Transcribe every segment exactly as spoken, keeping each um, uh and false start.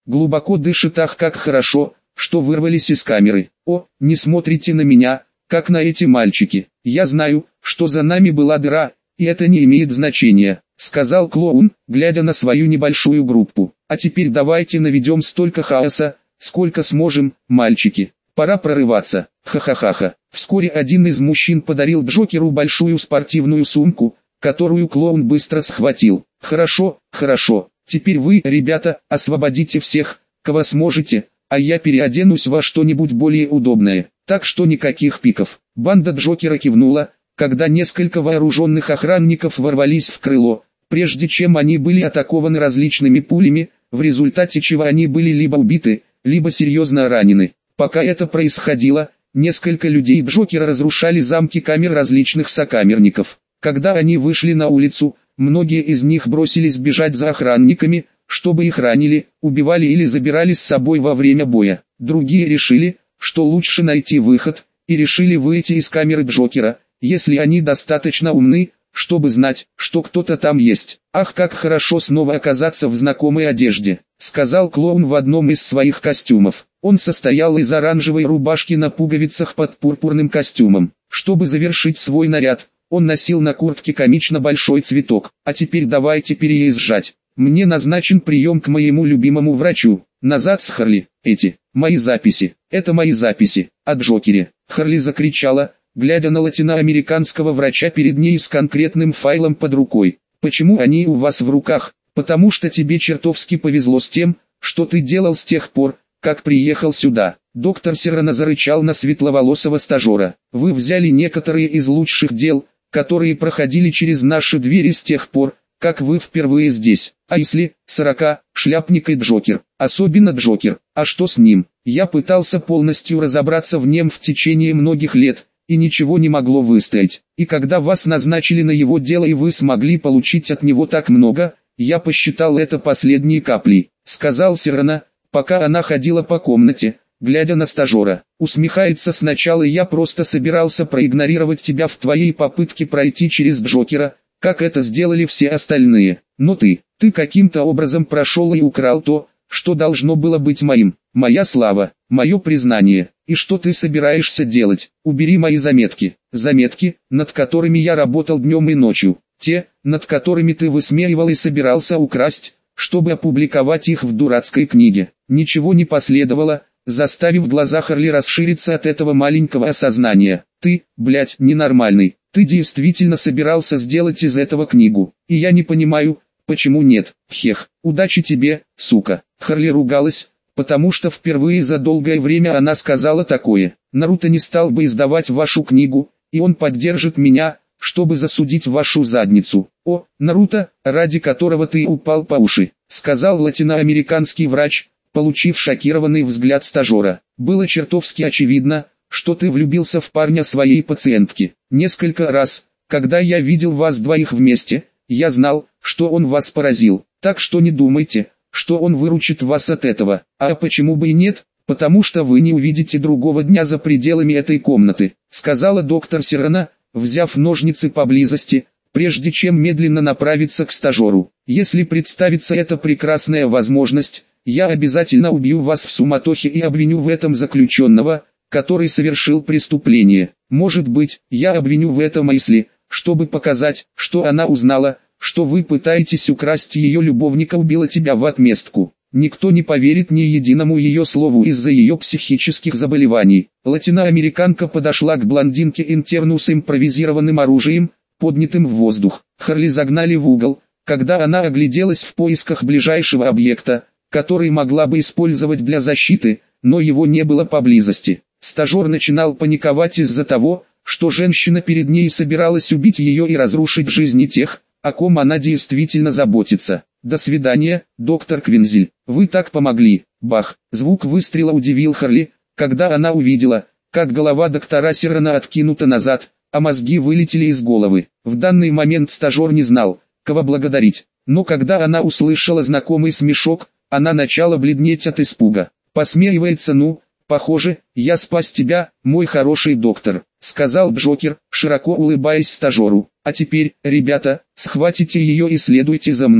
глубоко дышит. Ах, как хорошо, что вырвались из камеры. О, не смотрите на меня, как на эти мальчики. Я знаю, что за нами была дыра, и это не имеет значения, сказал клоун, глядя на свою небольшую группу. А теперь давайте наведем столько хаоса, сколько сможем, мальчики. Пора прорываться. Ха-ха-ха-ха. Вскоре один из мужчин подарил Джокеру большую спортивную сумку, которую клоун быстро схватил. Хорошо, хорошо. Теперь вы, ребята, освободите всех, кого сможете, а я переоденусь во что-нибудь более удобное. Так что никаких пиков. Банда Джокера кивнула, когда несколько вооруженных охранников ворвались в крыло, прежде чем они были атакованы различными пулями, в результате чего они были либо убиты, либо серьезно ранены. Пока это происходило, несколько людей Джокера разрушали замки камер различных сокамерников. Когда они вышли на улицу, многие из них бросились бежать за охранниками, чтобы их ранили, убивали или забирали с собой во время боя. Другие решили, что лучше найти выход, и решили выйти из камеры Джокера, если они достаточно умны, чтобы знать, что кто-то там есть. «Ах, как хорошо снова оказаться в знакомой одежде», — сказал клоун в одном из своих костюмов. Он состоял из оранжевой рубашки на пуговицах под пурпурным костюмом. Чтобы завершить свой наряд, он носил на куртке комично большой цветок. «А теперь давайте переезжать. Мне назначен прием к моему любимому врачу. Назад с Харли. Эти, мои записи, это мои записи, о Джокере». Харли закричала, глядя на латиноамериканского врача перед ней с конкретным файлом под рукой. «Почему они у вас в руках? Потому что тебе чертовски повезло с тем, что ты делал с тех пор, как приехал сюда». Доктор Серрано зарычал на светловолосого стажера. «Вы взяли некоторые из лучших дел, которые проходили через наши двери с тех пор, как вы впервые здесь. А если, сорока, шляпник и Джокер, особенно Джокер, а что с ним? Я пытался полностью разобраться в нем в течение многих лет, и ничего не могло выстоять. И когда вас назначили на его дело и вы смогли получить от него так много, я посчитал это последней каплей», — сказал Серрано, пока она ходила по комнате, глядя на стажера. «Усмехается. Сначала я просто собирался проигнорировать тебя в твоей попытке пройти через Джокера, как это сделали все остальные. Но ты, ты каким-то образом прошел и украл то, что должно было быть моим. Моя слава, мое признание. И что ты собираешься делать? Убери мои заметки. Заметки, над которыми я работал днем и ночью. Те, над которыми ты высмеивал и собирался украсть, чтобы опубликовать их в дурацкой книге». Ничего не последовало, заставив глаза Харли расшириться от этого маленького осознания. «Ты, блядь, ненормальный. Ты действительно собирался сделать из этого книгу. И я не понимаю, почему нет. Хех, удачи тебе, сука». Харли ругалась, потому что впервые за долгое время она сказала такое. «Наруто не стал бы издавать вашу книгу, и он поддержит меня, чтобы засудить вашу задницу». «О, Наруто, ради которого ты упал по уши», — сказал латиноамериканский врач, получив шокированный взгляд стажера. «Было чертовски очевидно, что ты влюбился в парня своей пациентки. Несколько раз, когда я видел вас двоих вместе, я знал, что он вас поразил. Так что не думайте, что он выручит вас от этого. А почему бы и нет? Потому что вы не увидите другого дня за пределами этой комнаты», — сказала доктор Серрано, взяв ножницы поблизости, прежде чем медленно направиться к стажеру. «Если представится эта прекрасная возможность, я обязательно убью вас в суматохе и обвиню в этом заключенного, который совершил преступление. Может быть, я обвиню в этом Айсли, чтобы показать, что она узнала, что вы пытаетесь украсть ее любовника, убила тебя в отместку. Никто не поверит ни единому ее слову из-за ее психических заболеваний». Латиноамериканка подошла к блондинке-интерну с импровизированным оружием, поднятым в воздух. Харли загнали в угол, когда она огляделась в поисках ближайшего объекта, который могла бы использовать для защиты, но его не было поблизости. Стажер начинал паниковать из-за того, что женщина перед ней собиралась убить ее и разрушить жизни тех, о ком она действительно заботится. «До свидания, доктор Квинзель, вы так помогли». Бах! Звук выстрела удивил Харли, когда она увидела, как голова доктора Серрано откинута назад, а мозги вылетели из головы. В данный момент стажер не знал, кого благодарить, но когда она услышала знакомый смешок, она начала бледнеть от испуга. «Посмеивается, ну, похоже, я спас тебя, мой хороший доктор», — сказал Джокер, широко улыбаясь стажеру. «А теперь, ребята, схватите ее и следуйте за мной».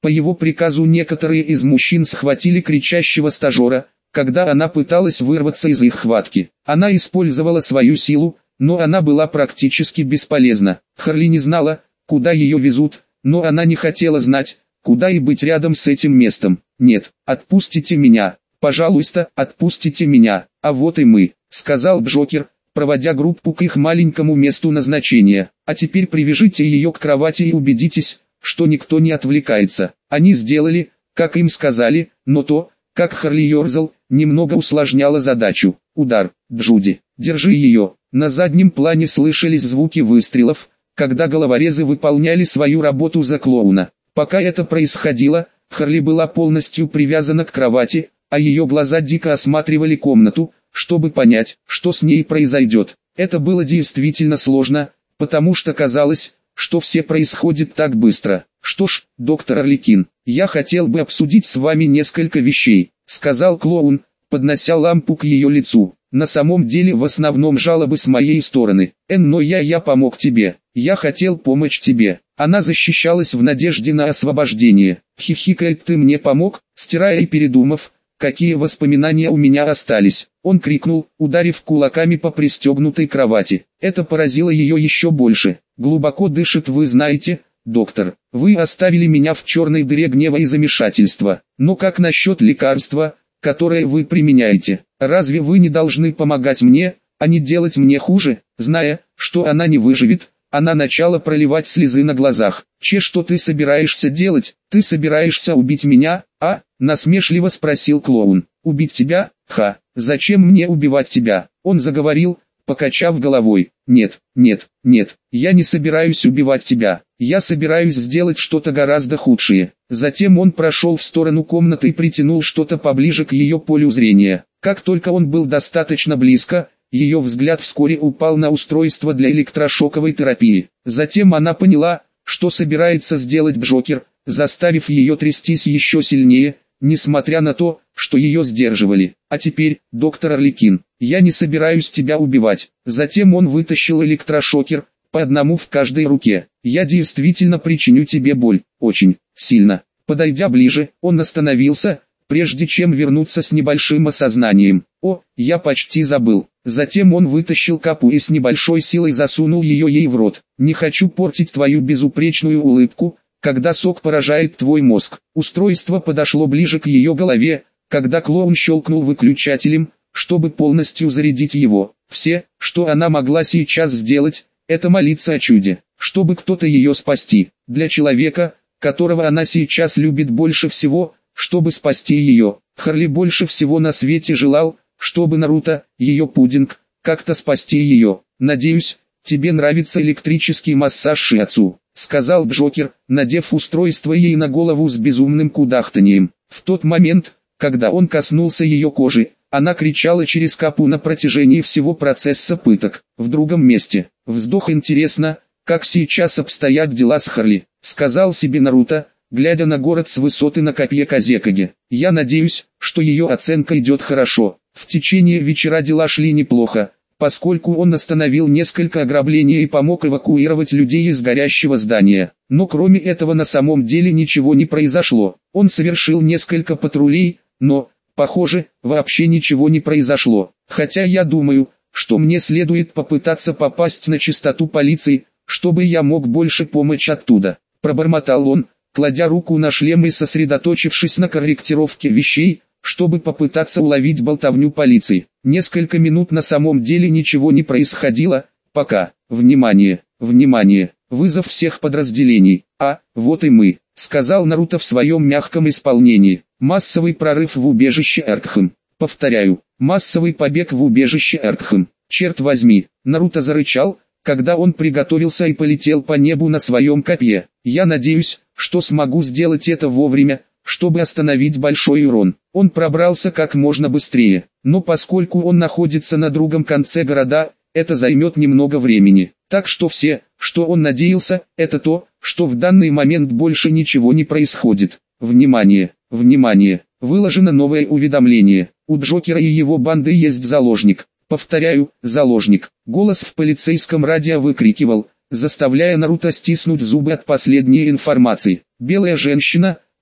По его приказу некоторые из мужчин схватили кричащего стажера, когда она пыталась вырваться из их хватки. Она использовала свою силу, но она была практически бесполезна. Харли не знала, куда ее везут, но она не хотела знать, куда и быть рядом с этим местом. «Нет, отпустите меня, пожалуйста, отпустите меня, а вот и мы», — сказал Джокер, проводя группу к их маленькому месту назначения. «А теперь привяжите ее к кровати и убедитесь, что никто не отвлекается». Они сделали, как им сказали, но то, как Харли ерзал, немного усложняло задачу. Удар. «Джуди, держи ее». На заднем плане слышались звуки выстрелов, когда головорезы выполняли свою работу за клоуна. Пока это происходило, Харли была полностью привязана к кровати, а ее глаза дико осматривали комнату, чтобы понять, что с ней произойдет. Это было действительно сложно, потому что казалось, что все происходит так быстро. «Что ж, доктор Арлекин, я хотел бы обсудить с вами несколько вещей», — сказал клоун, поднося лампу к ее лицу. «На самом деле в основном жалобы с моей стороны. Эн, но я я помог тебе, я хотел помочь тебе». Она защищалась в надежде на освобождение. «Хихикает, ты мне помог?» Стирая и передумав, какие воспоминания у меня остались, он крикнул, ударив кулаками по пристегнутой кровати. Это поразило ее еще больше. «Глубоко дышит, вы знаете, доктор, вы оставили меня в черной дыре гнева и замешательства. Но как насчет лекарства, которое вы применяете? Разве вы не должны помогать мне, а не делать мне хуже?» Зная, что она не выживет, она начала проливать слезы на глазах. «Че, что ты собираешься делать? Ты собираешься убить меня, а?» насмешливо спросил клоун. «Убить тебя? Ха, зачем мне убивать тебя?» Он заговорил, покачав головой. «Нет, нет, нет, я не собираюсь убивать тебя. Я собираюсь сделать что-то гораздо худшее». Затем он прошел в сторону комнаты и притянул что-то поближе к ее полю зрения. Как только он был достаточно близко, ее взгляд вскоре упал на устройство для электрошоковой терапии. Затем она поняла, что собирается сделать Джокер, заставив ее трястись еще сильнее, несмотря на то, что ее сдерживали. «А теперь, доктор Арлекин, я не собираюсь тебя убивать». Затем он вытащил электрошокер, по одному в каждой руке. «Я действительно причиню тебе боль, очень сильно». Подойдя ближе, он остановился, прежде чем вернуться с небольшим осознанием. «О, я почти забыл». Затем он вытащил капу и с небольшой силой засунул ее ей в рот. «Не хочу портить твою безупречную улыбку, когда сок поражает твой мозг». Устройство подошло ближе к ее голове, когда клоун щелкнул выключателем, чтобы полностью зарядить его. Все, что она могла сейчас сделать, это молиться о чуде, чтобы кто-то ее спасти. Для человека, которого она сейчас любит больше всего, чтобы спасти ее, Харли больше всего на свете желал, чтобы Наруто, ее пудинг, как-то спасти ее. «Надеюсь, тебе нравится электрический массаж Шиацу», — сказал Джокер, надев устройство ей на голову с безумным кудахтанием. В тот момент, когда он коснулся ее кожи, она кричала через капу на протяжении всего процесса пыток. В другом месте. Вздох. «Интересно, как сейчас обстоят дела с Харли», — сказал себе Наруто, глядя на город с высоты на копье Казекаге. «Я надеюсь, что ее оценка идет хорошо». В течение вечера дела шли неплохо, поскольку он остановил несколько ограблений и помог эвакуировать людей из горящего здания. Но кроме этого на самом деле ничего не произошло. Он совершил несколько патрулей, но, похоже, вообще ничего не произошло. Хотя я думаю, что мне следует попытаться попасть на чистоту полиции, чтобы я мог больше помочь оттуда. Пробормотал он, кладя руку на шлем и сосредоточившись на корректировке вещей, чтобы попытаться уловить болтовню полиции. Несколько минут на самом деле ничего не происходило, пока. «Внимание, внимание, вызов всех подразделений». «А, вот и мы», — сказал Наруто в своем мягком исполнении. «Массовый прорыв в убежище Эркхэм». Повторяю, массовый побег в убежище Эркхэм. Черт возьми, Наруто зарычал, когда он приготовился и полетел по небу на своем копье. «Я надеюсь, что смогу сделать это вовремя, чтобы остановить большой урон». Он пробрался как можно быстрее, но поскольку он находится на другом конце города, это займет немного времени. Так что все, что он надеялся, это то, что в данный момент больше ничего не происходит. Внимание, внимание, выложено новое уведомление. У Джокера и его банды есть заложник. Повторяю, заложник. Голос в полицейском радио выкрикивал, заставляя Наруто стиснуть зубы от последней информации. Белая женщина,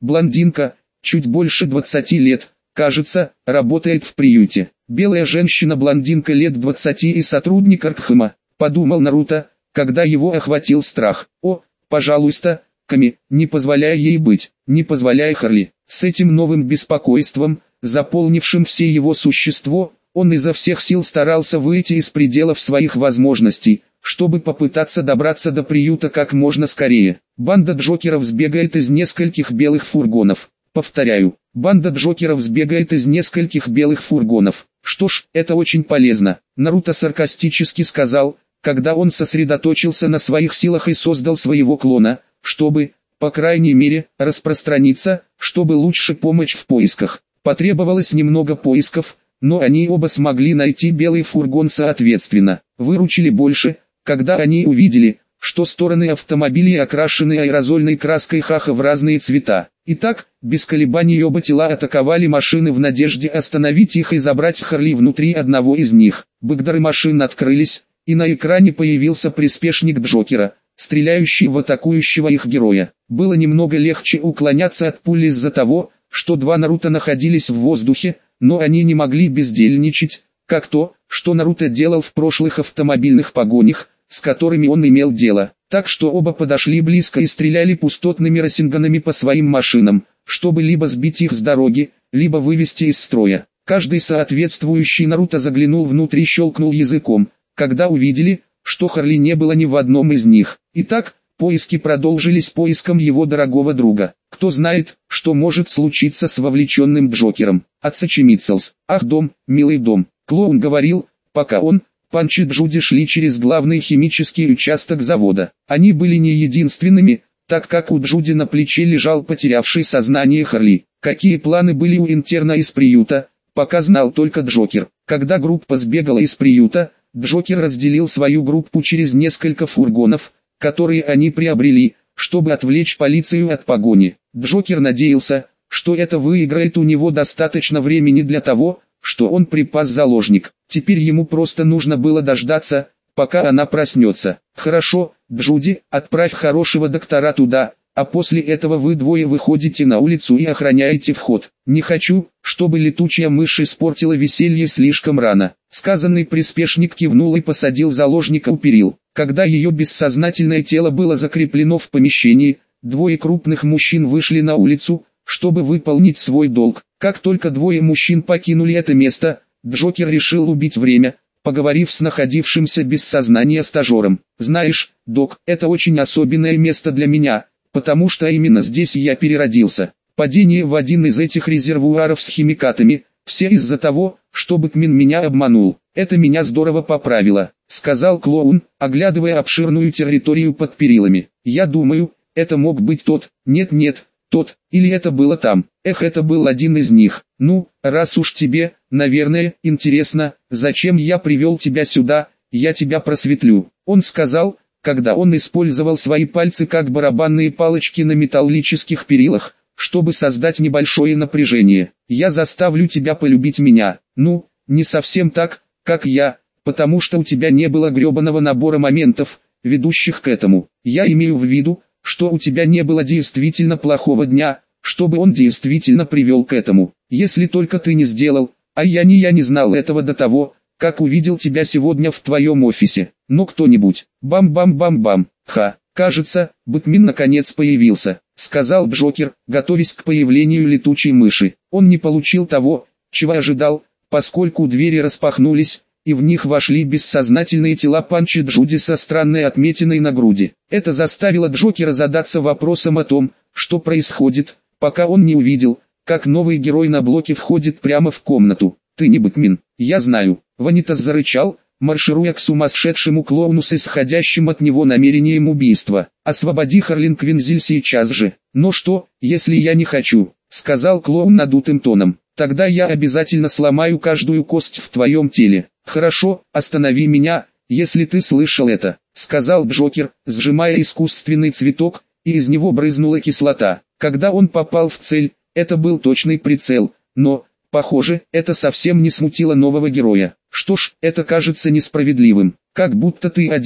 Блондинка, чуть больше двадцати лет, кажется, работает в приюте. Белая женщина-блондинка лет двадцати и сотрудник Аркхема, подумал Наруто, когда его охватил страх. О, пожалуйста, Ками, не позволяй ей быть, не позволяй Харли. С этим новым беспокойством, заполнившим все его существо, он изо всех сил старался выйти из пределов своих возможностей, чтобы попытаться добраться до приюта как можно скорее. Банда Джокеров сбегает из нескольких белых фургонов. Повторяю, банда Джокеров сбегает из нескольких белых фургонов. Что ж, это очень полезно, Наруто саркастически сказал, когда он сосредоточился на своих силах и создал своего клона, чтобы, по крайней мере, распространиться, чтобы лучше помочь в поисках. Потребовалось немного поисков, но они оба смогли найти белый фургон соответственно. Выручили больше, когда они увидели, что стороны автомобилей окрашены аэрозольной краской хаха в разные цвета. Итак, без колебаний оба тела атаковали машины в надежде остановить их и забрать Харли внутри одного из них. Бэкдоры машин открылись, и на экране появился приспешник Джокера, стреляющий в атакующего их героя. Было немного легче уклоняться от пули из-за того, что два Наруто находились в воздухе, но они не могли бездельничать, как то, что Наруто делал в прошлых автомобильных погонях, с которыми он имел дело. Так что оба подошли близко и стреляли пустотными рассинганами по своим машинам, чтобы либо сбить их с дороги, либо вывести из строя. Каждый соответствующий Наруто заглянул внутрь и щелкнул языком, когда увидели, что Харли не было ни в одном из них. Итак, поиски продолжились поиском его дорогого друга. Кто знает, что может случиться с вовлеченным Джокером. Отсочемицелс. Ах, дом, милый дом. Клоун говорил, пока он, Панч и Джуди шли через главный химический участок завода. Они были не единственными, так как у Джуди на плече лежал потерявший сознание Харли. Какие планы были у интерна из приюта, пока знал только Джокер. Когда группа сбегала из приюта, Джокер разделил свою группу через несколько фургонов, которые они приобрели, чтобы отвлечь полицию от погони. Джокер надеялся, что это выиграет у него достаточно времени для того, что он припас заложник. Теперь ему просто нужно было дождаться, пока она проснется. Хорошо, Джуди, отправь хорошего доктора туда, а после этого вы двое выходите на улицу и охраняете вход. Не хочу, чтобы летучая мышь испортила веселье слишком рано. Сказанный приспешник кивнул и посадил заложника у перил. Когда ее бессознательное тело было закреплено в помещении, двое крупных мужчин вышли на улицу, чтобы выполнить свой долг. Как только двое мужчин покинули это место, Джокер решил убить время, поговорив с находившимся без сознания стажером. «Знаешь, док, это очень особенное место для меня, потому что именно здесь я переродился. Падение в один из этих резервуаров с химикатами, все из-за того, что Бэтмен меня обманул. Это меня здорово поправило», — сказал клоун, оглядывая обширную территорию под перилами. «Я думаю, это мог быть тот, нет-нет, тот, или это было там. Эх, это был один из них. Ну, раз уж тебе, наверное, интересно, зачем я привел тебя сюда, я тебя просветлю», — он сказал, когда он использовал свои пальцы как барабанные палочки на металлических перилах, чтобы создать небольшое напряжение. «Я заставлю тебя полюбить меня. Ну, не совсем так, как я, потому что у тебя не было гребаного набора моментов, ведущих к этому. Я имею в виду, что у тебя не было действительно плохого дня, чтобы он действительно привел к этому. Если только ты не сделал, а я не я не знал этого до того, как увидел тебя сегодня в твоем офисе. Но кто-нибудь, бам-бам-бам-бам, ха, кажется, Бэтмен наконец появился», — сказал Джокер, готовясь к появлению летучей мыши. Он не получил того, чего ожидал, поскольку двери распахнулись, и в них вошли бессознательные тела Панча и Джуди со странной отметиной на груди. Это заставило Джокера задаться вопросом о том, что происходит, пока он не увидел, как новый герой на блоке входит прямо в комнату. «Ты не Бэтмен, я знаю», — Ванитас зарычал, маршируя к сумасшедшему клоуну с исходящим от него намерением убийства. «Освободи Харлин Квинзиль сейчас же». «Но что, если я не хочу?» — сказал клоун надутым тоном. «Тогда я обязательно сломаю каждую кость в твоем теле». «Хорошо, останови меня, если ты слышал это», — сказал Джокер, сжимая искусственный цветок, и из него брызнула кислота. Когда он попал в цель, это был точный прицел, но, похоже, это совсем не смутило нового героя. «Что ж, это кажется несправедливым, как будто ты один,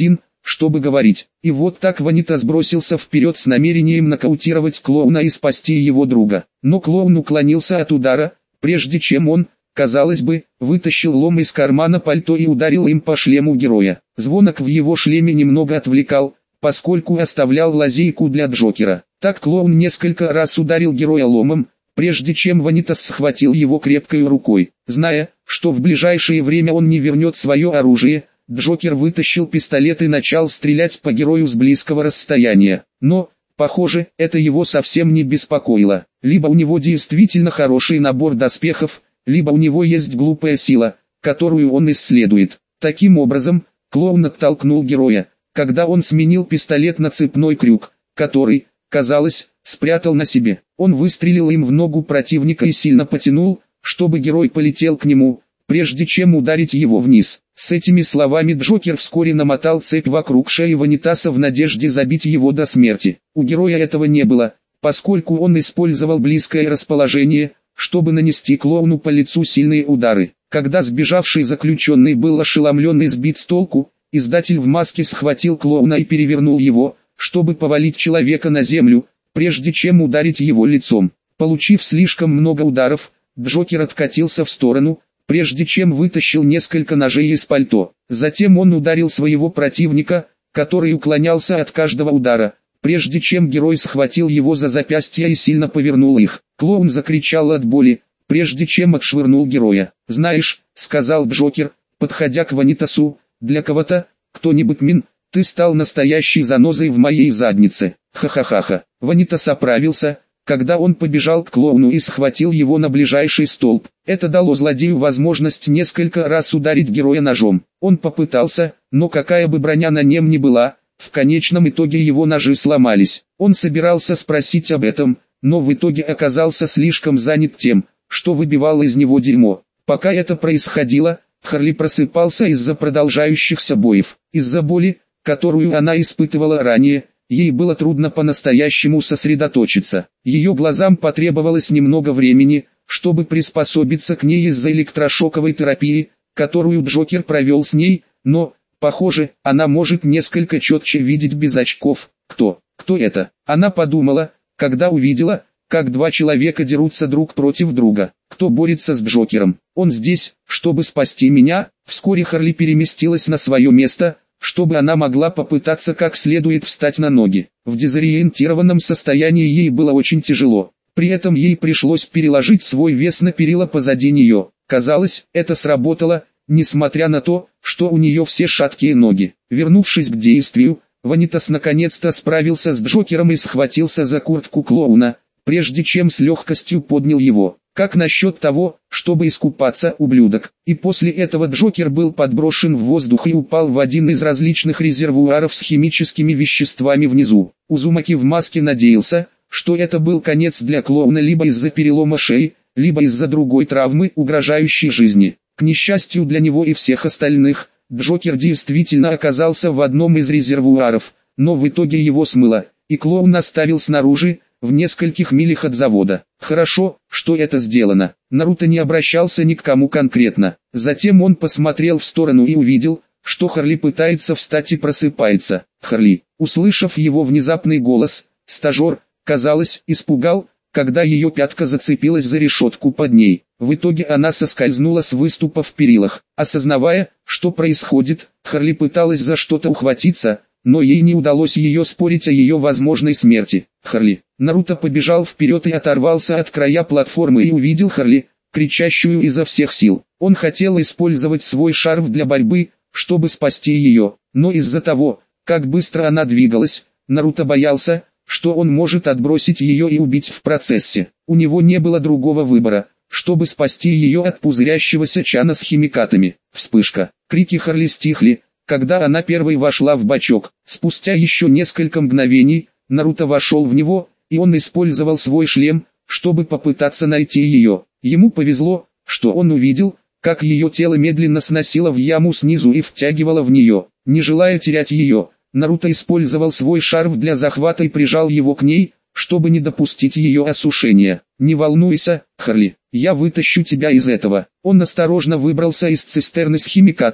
чтобы говорить. И вот так Ванитас бросился вперед с намерением нокаутировать клоуна и спасти его друга. Но клоун уклонился от удара, прежде чем он, казалось бы, вытащил лом из кармана пальто и ударил им по шлему героя. Звонок в его шлеме немного отвлекал, поскольку оставлял лазейку для Джокера. Так клоун несколько раз ударил героя ломом, прежде чем Ванитас схватил его крепкой рукой. Зная, что в ближайшее время он не вернет свое оружие, Джокер вытащил пистолет и начал стрелять по герою с близкого расстояния. Но, похоже, это его совсем не беспокоило. Либо у него действительно хороший набор доспехов, либо у него есть глупая сила, которую он исследует. Таким образом, клоун оттолкнул героя, когда он сменил пистолет на цепной крюк, который, казалось, спрятал на себе. Он выстрелил им в ногу противника и сильно потянул, чтобы герой полетел к нему, прежде чем ударить его вниз. С этими словами Джокер вскоре намотал цепь вокруг шеи Ванитаса в надежде забить его до смерти. У героя этого не было, поскольку он использовал близкое расположение, чтобы нанести клоуну по лицу сильные удары. Когда сбежавший заключенный был ошеломлен и сбит с толку, издатель в маске схватил клоуна и перевернул его, чтобы повалить человека на землю, прежде чем ударить его лицом. Получив слишком много ударов, Джокер откатился в сторону, прежде чем вытащил несколько ножей из пальто. Затем он ударил своего противника, который уклонялся от каждого удара, прежде чем герой схватил его за запястья и сильно повернул их. Клоун закричал от боли, прежде чем отшвырнул героя. «Знаешь», — сказал Джокер, подходя к Ванитасу, — «для кого-то, кто-нибудь мин, ты стал настоящей занозой в моей заднице». Ха-ха-ха-ха. Ванитас оправился, когда он побежал к клоуну и схватил его на ближайший столб. Это дало злодею возможность несколько раз ударить героя ножом. Он попытался, но какая бы броня на нем ни была, в конечном итоге его ножи сломались. Он собирался спросить об этом, но в итоге оказался слишком занят тем, что выбивал из него дерьмо. Пока это происходило, Харли просыпался из-за продолжающихся боев. Из-за боли, которую она испытывала ранее, ей было трудно по-настоящему сосредоточиться. Ее глазам потребовалось немного времени, чтобы приспособиться к ней из-за электрошоковой терапии, которую Джокер провел с ней, но, похоже, она может несколько четче видеть без очков. Кто? Кто это? Она подумала, когда увидела, как два человека дерутся друг против друга. Кто борется с Джокером? Он здесь, чтобы спасти меня. Вскоре Харли переместилась на свое место, чтобы она могла попытаться как следует встать на ноги. В дезориентированном состоянии ей было очень тяжело. При этом ей пришлось переложить свой вес на перила позади нее. Казалось, это сработало, несмотря на то, что у нее все шаткие ноги. Вернувшись к действию, Ванитас наконец-то справился с Джокером и схватился за куртку клоуна, прежде чем с легкостью поднял его. Как насчет того, чтобы искупаться, ублюдок? И после этого Джокер был подброшен в воздух и упал в один из различных резервуаров с химическими веществами внизу. Узумаки в маске надеялся, что это был конец для клоуна либо из-за перелома шеи, либо из-за другой травмы, угрожающей жизни. К несчастью для него и всех остальных, Джокер действительно оказался в одном из резервуаров, но в итоге его смыло, и клоун оставил снаружи, в нескольких милях от завода. Хорошо, что это сделано. Наруто не обращался ни к кому конкретно. Затем он посмотрел в сторону и увидел, что Харли пытается встать и просыпается. Харли, услышав его внезапный голос, стажер, казалось, испугал, когда ее пятка зацепилась за решетку под ней. В итоге она соскользнула с выступа в перилах. Осознавая, что происходит, Харли пыталась за что-то ухватиться, но ей не удалось ее спорить о ее возможной смерти. Харли. Наруто побежал вперед и оторвался от края платформы и увидел Харли, кричащую изо всех сил. Он хотел использовать свой шарф для борьбы, чтобы спасти ее, но из-за того, как быстро она двигалась, Наруто боялся, что он может отбросить ее и убить в процессе. У него не было другого выбора, чтобы спасти ее от пузырящегося чана с химикатами. Вспышка. Крики Харли стихли, когда она первой вошла в бачок. Спустя еще несколько мгновений, Наруто вошел в него, и он использовал свой шлем, чтобы попытаться найти ее. Ему повезло, что он увидел, как ее тело медленно сносило в яму снизу и втягивало в нее. Не желая терять ее, Наруто использовал свой шарф для захвата и прижал его к ней, чтобы не допустить ее осушения. «Не волнуйся, Харли, я вытащу тебя из этого». Он осторожно выбрался из цистерны с химикатами,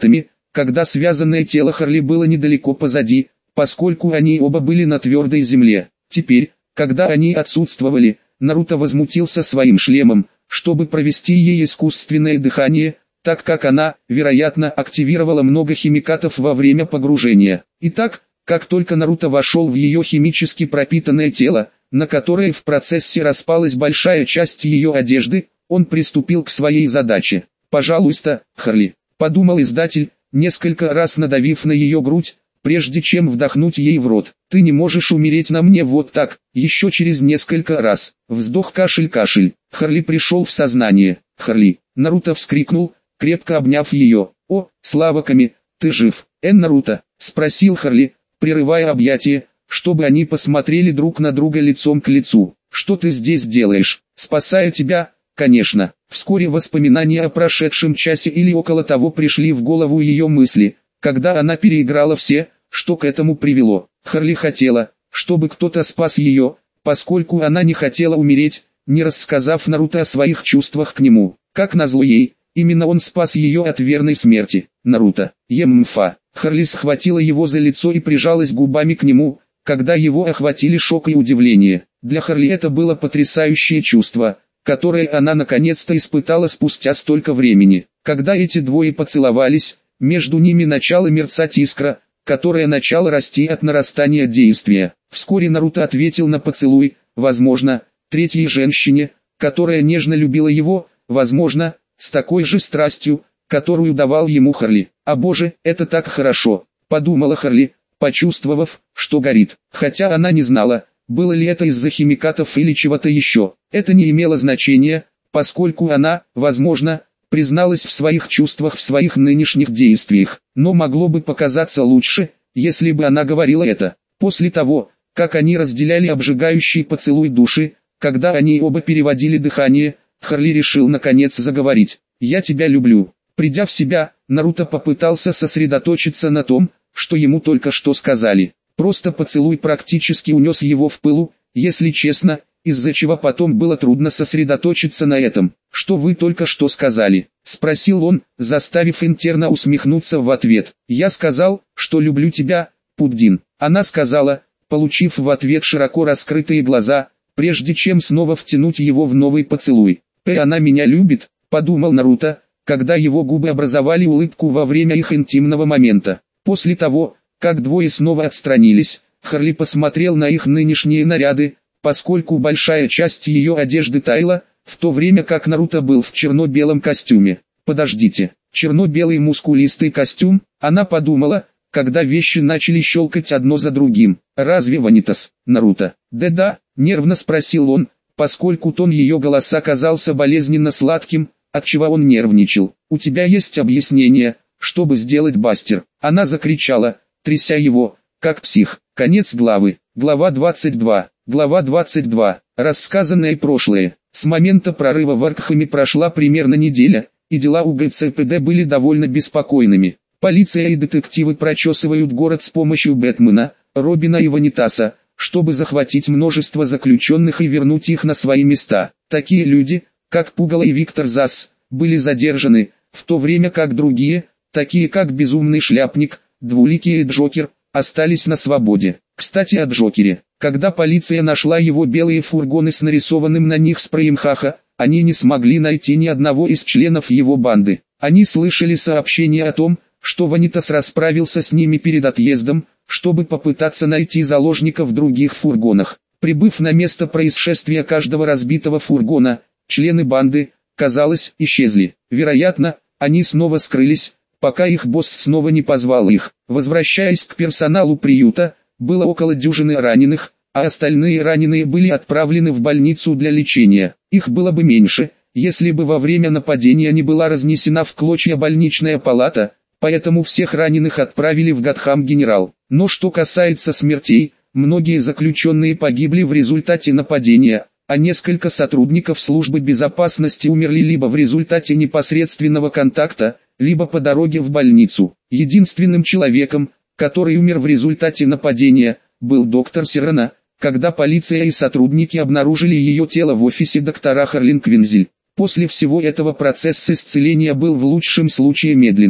когда связанное тело Харли было недалеко позади, поскольку они оба были на твердой земле. Теперь, когда они отсутствовали, Наруто возмутился своим шлемом, чтобы провести ей искусственное дыхание, так как она, вероятно, активировала много химикатов во время погружения. Итак, как только Наруто вошел в ее химически пропитанное тело, на которое в процессе распалась большая часть ее одежды, он приступил к своей задаче. «Пожалуйста, Харли», — подумал издатель, несколько раз надавив на ее грудь, прежде чем вдохнуть ей в рот. «Ты не можешь умереть на мне вот так», еще через несколько раз. Вздох-кашель-кашель. Харли пришел в сознание. «Харли!» Наруто вскрикнул, крепко обняв ее. «О, слава Ками, ты жив!» «Эн, Наруто?» — спросил Харли, прерывая объятия, чтобы они посмотрели друг на друга лицом к лицу. «Что ты здесь делаешь?» «Спасаю тебя, конечно». Вскоре воспоминания о прошедшем часе или около того пришли в голову ее мысли, когда она переиграла все, что к этому привело. Харли хотела, чтобы кто-то спас ее, поскольку она не хотела умереть, не рассказав Наруто о своих чувствах к нему. Как назло ей, именно он спас ее от верной смерти. «Наруто, еммфа». Харли схватила его за лицо и прижалась губами к нему, когда его охватили шок и удивление. Для Харли это было потрясающее чувство, которое она наконец-то испытала спустя столько времени. Когда эти двое поцеловались, между ними начала мерцать искра, которая начала расти от нарастания действия. Вскоре Наруто ответил на поцелуй, возможно, третьей женщине, которая нежно любила его, возможно, с такой же страстью, которую давал ему Харли. «А боже, это так хорошо», — подумала Харли, почувствовав, что горит. Хотя она не знала, было ли это из-за химикатов или чего-то еще. Это не имело значения, поскольку она, возможно, призналась в своих чувствах в своих нынешних действиях. Но могло бы показаться лучше, если бы она говорила это. После того, как они разделяли обжигающий поцелуй души, когда они оба переводили дыхание, Харли решил наконец заговорить. «Я тебя люблю». Придя в себя, Наруто попытался сосредоточиться на том, что ему только что сказали. Просто поцелуй практически унес его в пылу, если честно, из-за чего потом было трудно сосредоточиться на этом. «Что вы только что сказали?» — спросил он, заставив интерна усмехнуться в ответ. «Я сказал, что люблю тебя, Пуддин». Она сказала, получив в ответ широко раскрытые глаза, прежде чем снова втянуть его в новый поцелуй. «Э, она меня любит», — подумал Наруто, когда его губы образовали улыбку во время их интимного момента. После того, как двое снова отстранились, Харли посмотрел на их нынешние наряды, поскольку большая часть ее одежды таяла, в то время как Наруто был в черно-белом костюме. «Подождите, черно-белый мускулистый костюм?» Она подумала, когда вещи начали щелкать одно за другим. «Разве Ванитас, Наруто?» «Да-да», — нервно спросил он, поскольку тон ее голоса казался болезненно сладким, отчего он нервничал. «У тебя есть объяснение, чтобы сделать бастер?» Она закричала, тряся его, как псих. Конец главы. Глава двадцать два. Глава двадцать два. Рассказанное прошлое. С момента прорыва в Аркхаме прошла примерно неделя, и дела у ГЦПД были довольно беспокойными. Полиция и детективы прочесывают город с помощью Бэтмена, Робина и Ванитаса, чтобы захватить множество заключенных и вернуть их на свои места. Такие люди, как Пугало и Виктор Зас, были задержаны, в то время как другие, такие как Безумный Шляпник, Двуликий и Джокер, остались на свободе. Кстати о Джокере. Когда полиция нашла его белые фургоны с нарисованным на них спреем Хаха, они не смогли найти ни одного из членов его банды. Они слышали сообщение о том, что Ванитас расправился с ними перед отъездом, чтобы попытаться найти заложников в других фургонах. Прибыв на место происшествия каждого разбитого фургона, члены банды, казалось, исчезли. Вероятно, они снова скрылись, пока их босс снова не позвал их. Возвращаясь к персоналу приюта, было около дюжины раненых, а остальные раненые были отправлены в больницу для лечения. Их было бы меньше, если бы во время нападения не была разнесена в клочья больничная палата, поэтому всех раненых отправили в Гадхам-Генерал. Но что касается смертей, многие заключенные погибли в результате нападения, а несколько сотрудников службы безопасности умерли либо в результате непосредственного контакта, либо по дороге в больницу. Единственным человеком, который умер в результате нападения, был доктор Сирена, когда полиция и сотрудники обнаружили ее тело в офисе доктора Харлин Квинзель. После всего этого процесс исцеления был в лучшем случае медленным.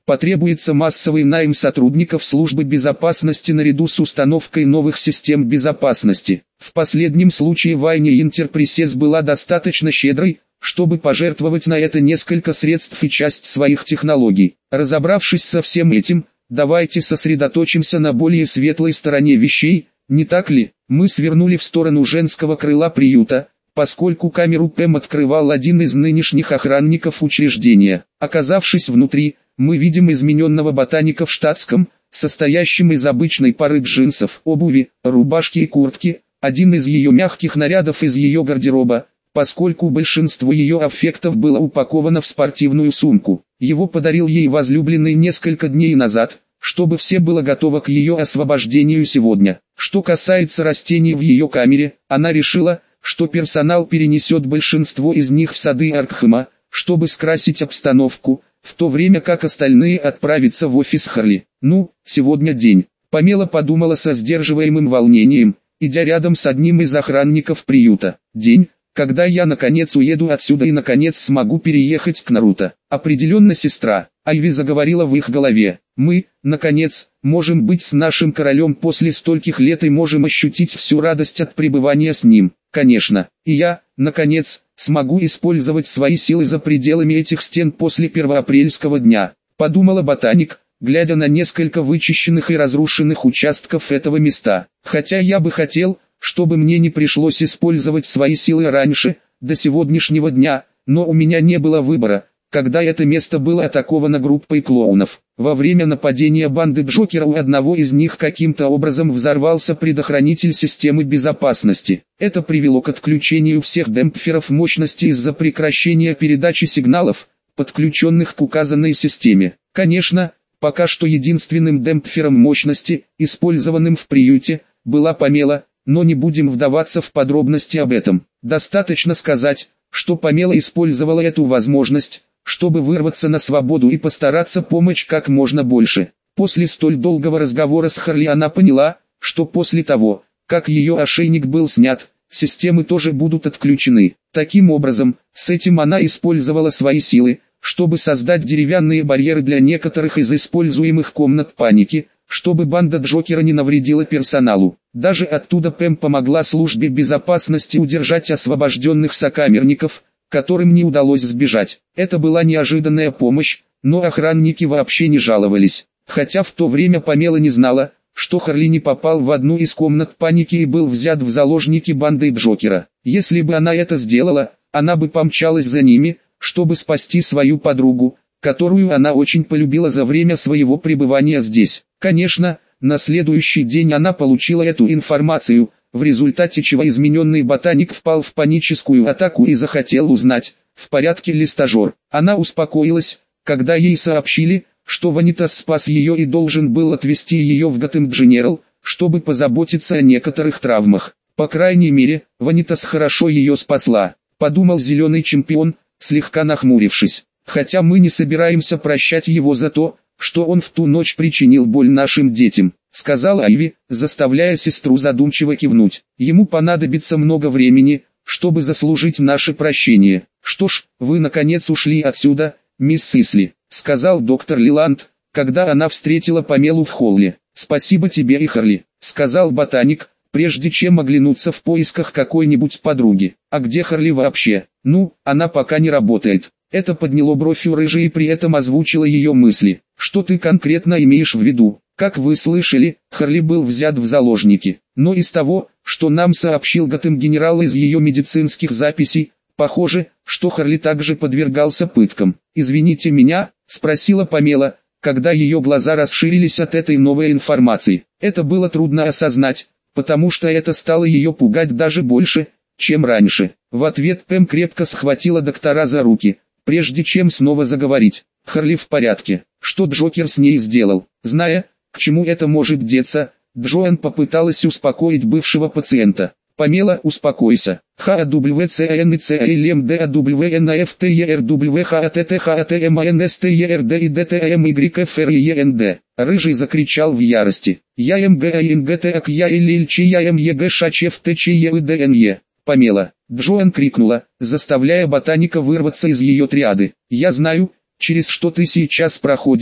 Потребуется массовый найм сотрудников службы безопасности наряду с установкой новых систем безопасности. В последнем случае Вайне Интерпресес была достаточно щедрой, чтобы пожертвовать на это несколько средств и часть своих технологий. Разобравшись со всем этим, давайте сосредоточимся на более светлой стороне вещей, не так ли? Мы свернули в сторону женского крыла приюта, поскольку камеру Пэм открывал один из нынешних охранников учреждения. Оказавшись внутри, мы видим измененного ботаника в штатском, состоящем из обычной пары джинсов, обуви, рубашки и куртки, один из ее мягких нарядов из ее гардероба, поскольку большинство ее аффектов было упаковано в спортивную сумку. Его подарил ей возлюбленный несколько дней назад, чтобы все было готово к ее освобождению сегодня. Что касается растений в ее камере, она решила, что персонал перенесет большинство из них в сады Аркхема, чтобы скрасить обстановку, в то время как остальные отправятся в офис Харли. Ну, сегодня день. Памела подумала со сдерживаемым волнением, идя рядом с одним из охранников приюта. День, когда я наконец уеду отсюда и наконец смогу переехать к Наруто. Определенно, сестра. Айви заговорила в их голове. Мы, наконец, можем быть с нашим королем после стольких лет и можем ощутить всю радость от пребывания с ним. Конечно, и я, наконец, смогу использовать свои силы за пределами этих стен после первоапрельского дня, подумала ботаник, глядя на несколько вычищенных и разрушенных участков этого места. Хотя я бы хотел, чтобы мне не пришлось использовать свои силы раньше, до сегодняшнего дня, но у меня не было выбора, когда это место было атаковано группой клоунов. Во время нападения банды Джокера у одного из них каким-то образом взорвался предохранитель системы безопасности. Это привело к отключению всех демпферов мощности из-за прекращения передачи сигналов, подключенных к указанной системе. Конечно, пока что единственным демпфером мощности, использованным в приюте, была Памела, но не будем вдаваться в подробности об этом. Достаточно сказать, что Памела использовала эту возможность, чтобы вырваться на свободу и постараться помочь как можно больше. После столь долгого разговора с Харли она поняла, что после того, как ее ошейник был снят, системы тоже будут отключены. Таким образом, с этим она использовала свои силы, чтобы создать деревянные барьеры для некоторых из используемых комнат паники, чтобы банда Джокера не навредила персоналу. Даже оттуда Пэм помогла службе безопасности удержать освобожденных сокамерников, которым не удалось сбежать. Это была неожиданная помощь, но охранники вообще не жаловались. Хотя в то время Памела не знала, что Харли не попал в одну из комнат паники и был взят в заложники бандой Джокера. Если бы она это сделала, она бы помчалась за ними, чтобы спасти свою подругу, которую она очень полюбила за время своего пребывания здесь. Конечно, на следующий день она получила эту информацию, в результате чего измененный ботаник впал в паническую атаку и захотел узнать, в порядке ли стажер. Она успокоилась, когда ей сообщили, что Ванитас спас ее и должен был отвезти ее в Готэм Дженерал, чтобы позаботиться о некоторых травмах. По крайней мере, Ванитас хорошо ее спасла, подумал зеленый чемпион, слегка нахмурившись. Хотя мы не собираемся прощать его за то, что он в ту ночь причинил боль нашим детям, сказала Айви, заставляя сестру задумчиво кивнуть. Ему понадобится много времени, чтобы заслужить наше прощение. Что ж, вы наконец ушли отсюда, мисс Сисли, сказал доктор Лиланд, когда она встретила Памелу в холле. Спасибо тебе и Харли, сказал ботаник, прежде чем оглянуться в поисках какой-нибудь подруги. А где Харли вообще? Ну, она пока не работает. Это подняло бровь у рыжей и при этом озвучило ее мысли. Что ты конкретно имеешь в виду? Как вы слышали, Харли был взят в заложники. Но из того, что нам сообщил Готэм-генерал из ее медицинских записей, похоже, что Харли также подвергался пыткам. «Извините меня?» – спросила Памела, когда ее глаза расширились от этой новой информации. Это было трудно осознать, потому что это стало ее пугать даже больше, чем раньше. В ответ Пэм крепко схватила доктора за руки, прежде чем снова заговорить. Харли в порядке. Что Джокер с ней сделал? Зная, к чему это может деться, Джоан попыталась успокоить бывшего пациента. Памела, успокойся. ха дабл ю си эн си эл эм ди дабл ю эн эф ти и эр дабл ю ха т т ха т эм эн эс ти и эр д и д т эм y эф р и эн д. Рыжий закричал в ярости. Я м г а н г т ак я л л ч я м е г ш ч ф т ч е д н е. Памела. Джоан крикнула, заставляя ботаника вырваться из ее триады. Я знаю, через что ты сейчас проходишь,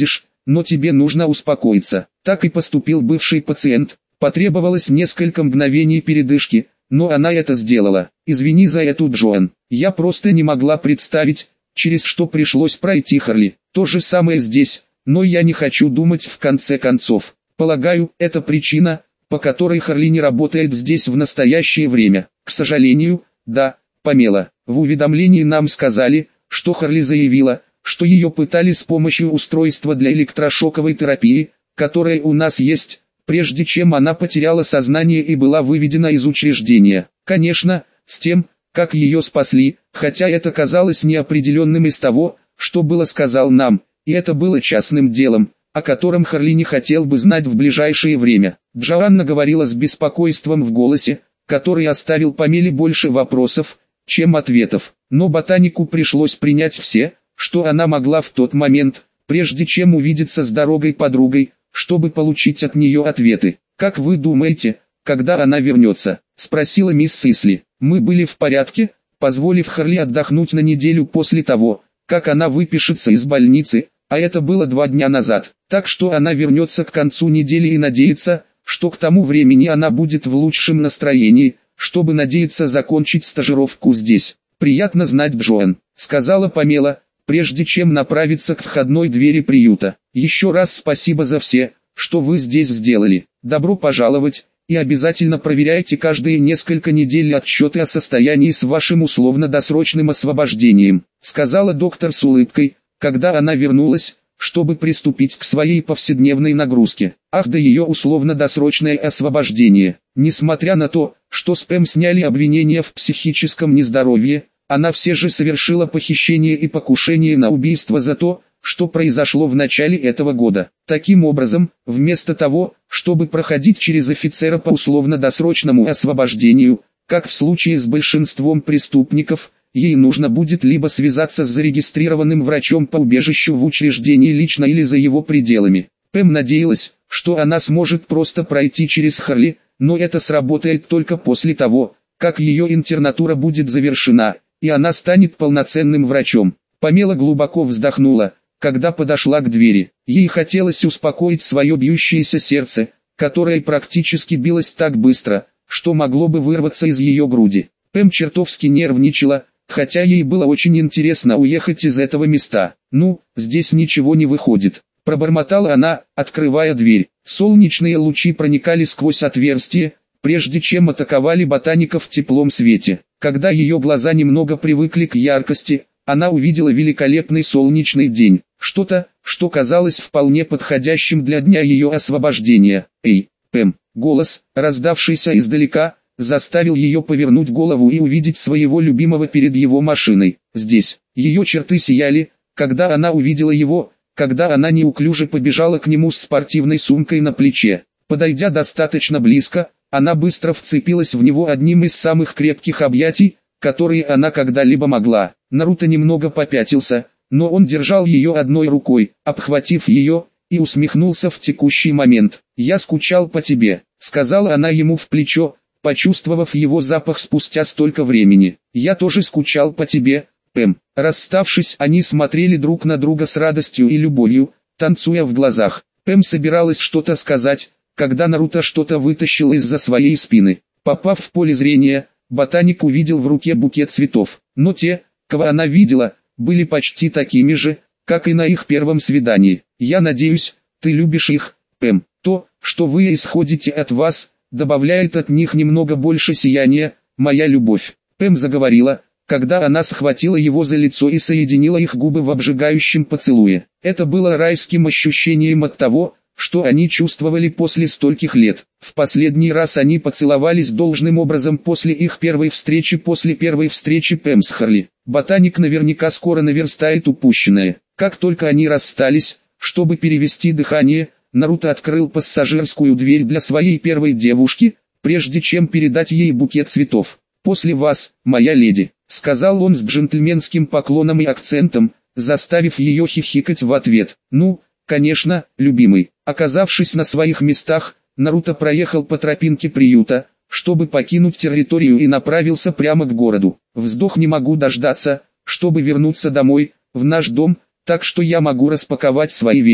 но тебе нужно успокоиться. Так и поступил бывший пациент. Потребовалось несколько мгновений передышки, но она это сделала. Извини за эту, Джоан. Я просто не могла представить, через что пришлось пройти Харли. То же самое здесь, но я не хочу думать в конце концов. Полагаю, это причина, по которой Харли не работает здесь в настоящее время. К сожалению, да, Памела. В уведомлении нам сказали, что Харли заявила, что ее пытали с помощью устройства для электрошоковой терапии, которое у нас есть, прежде чем она потеряла сознание и была выведена из учреждения. Конечно, с тем, как ее спасли, хотя это казалось неопределенным из того, что было сказал нам, и это было частным делом, о котором Харли не хотел бы знать в ближайшее время. Джоанна говорила с беспокойством в голосе, который оставил Памеле больше вопросов, чем ответов. Но ботанику пришлось принять все, что она могла в тот момент, прежде чем увидеться с дорогой подругой, чтобы получить от нее ответы. «Как вы думаете, когда она вернется?» – спросила мисс Сисли. «Мы были в порядке, позволив Харли отдохнуть на неделю после того, как она выпишется из больницы, а это было два дня назад. Так что она вернется к концу недели и надеется, что к тому времени она будет в лучшем настроении, чтобы надеяться закончить стажировку здесь. Приятно знать, Джоан», – сказала Памела, прежде чем направиться к входной двери приюта. «Еще раз спасибо за все, что вы здесь сделали. Добро пожаловать, и обязательно проверяйте каждые несколько недель отчеты о состоянии с вашим условно-досрочным освобождением», сказала доктор с улыбкой, когда она вернулась, чтобы приступить к своей повседневной нагрузке. Ах да ее условно-досрочное освобождение. Несмотря на то, что с Пэм сняли обвинения в психическом нездоровье, она все же совершила похищение и покушение на убийство за то, что произошло в начале этого года. Таким образом, вместо того, чтобы проходить через офицера по условно-досрочному освобождению, как в случае с большинством преступников, ей нужно будет либо связаться с зарегистрированным врачом по убежищу в учреждении лично или за его пределами. Пэм надеялась, что она сможет просто пройти через Харли, но это сработает только после того, как ее интернатура будет завершена, и она станет полноценным врачом. Памела глубоко вздохнула, когда подошла к двери. Ей хотелось успокоить свое бьющееся сердце, которое практически билось так быстро, что могло бы вырваться из ее груди. Пэм чертовски нервничала, хотя ей было очень интересно уехать из этого места. «Ну, здесь ничего не выходит», – пробормотала она, открывая дверь. Солнечные лучи проникали сквозь отверстие, прежде чем атаковали ботаников в теплом свете. Когда ее глаза немного привыкли к яркости, она увидела великолепный солнечный день, что-то, что казалось вполне подходящим для дня ее освобождения. «Эй, Пэм!» Голос, раздавшийся издалека, заставил ее повернуть голову и увидеть своего любимого перед его машиной. Здесь, ее черты сияли, когда она увидела его, когда она неуклюже побежала к нему с спортивной сумкой на плече. Подойдя достаточно близко, она быстро вцепилась в него одним из самых крепких объятий, которые она когда-либо могла. Наруто немного попятился, но он держал ее одной рукой, обхватив ее, и усмехнулся в текущий момент. «Я скучал по тебе», — сказала она ему в плечо, почувствовав его запах спустя столько времени. «Я тоже скучал по тебе, Пэм». Расставшись, они смотрели друг на друга с радостью и любовью, танцуя в глазах. Пэм собиралась что-то сказать, когда Наруто что-то вытащил из-за своей спины. Попав в поле зрения, ботаник увидел в руке букет цветов, но те, кого она видела, были почти такими же, как и на их первом свидании. «Я надеюсь, ты любишь их, Пэм. То, что вы исходите от вас, добавляет от них немного больше сияния, моя любовь». Пэм заговорила, когда она схватила его за лицо и соединила их губы в обжигающем поцелуе. Это было райским ощущением от того, что они чувствовали после стольких лет. В последний раз они поцеловались должным образом после их первой встречи после первой встречи Пэм с Харли. Ботаник наверняка скоро наверстает упущенное. Как только они расстались, чтобы перевести дыхание, Наруто открыл пассажирскую дверь для своей первой девушки, прежде чем передать ей букет цветов. «После вас, моя леди», — сказал он с джентльменским поклоном и акцентом, заставив ее хихикать в ответ. «Ну, конечно, любимый». Оказавшись на своих местах, Наруто проехал по тропинке приюта, чтобы покинуть территорию и направился прямо к городу. «Вздох, не могу дождаться, чтобы вернуться домой, в наш дом, так что я могу распаковать свои вещи».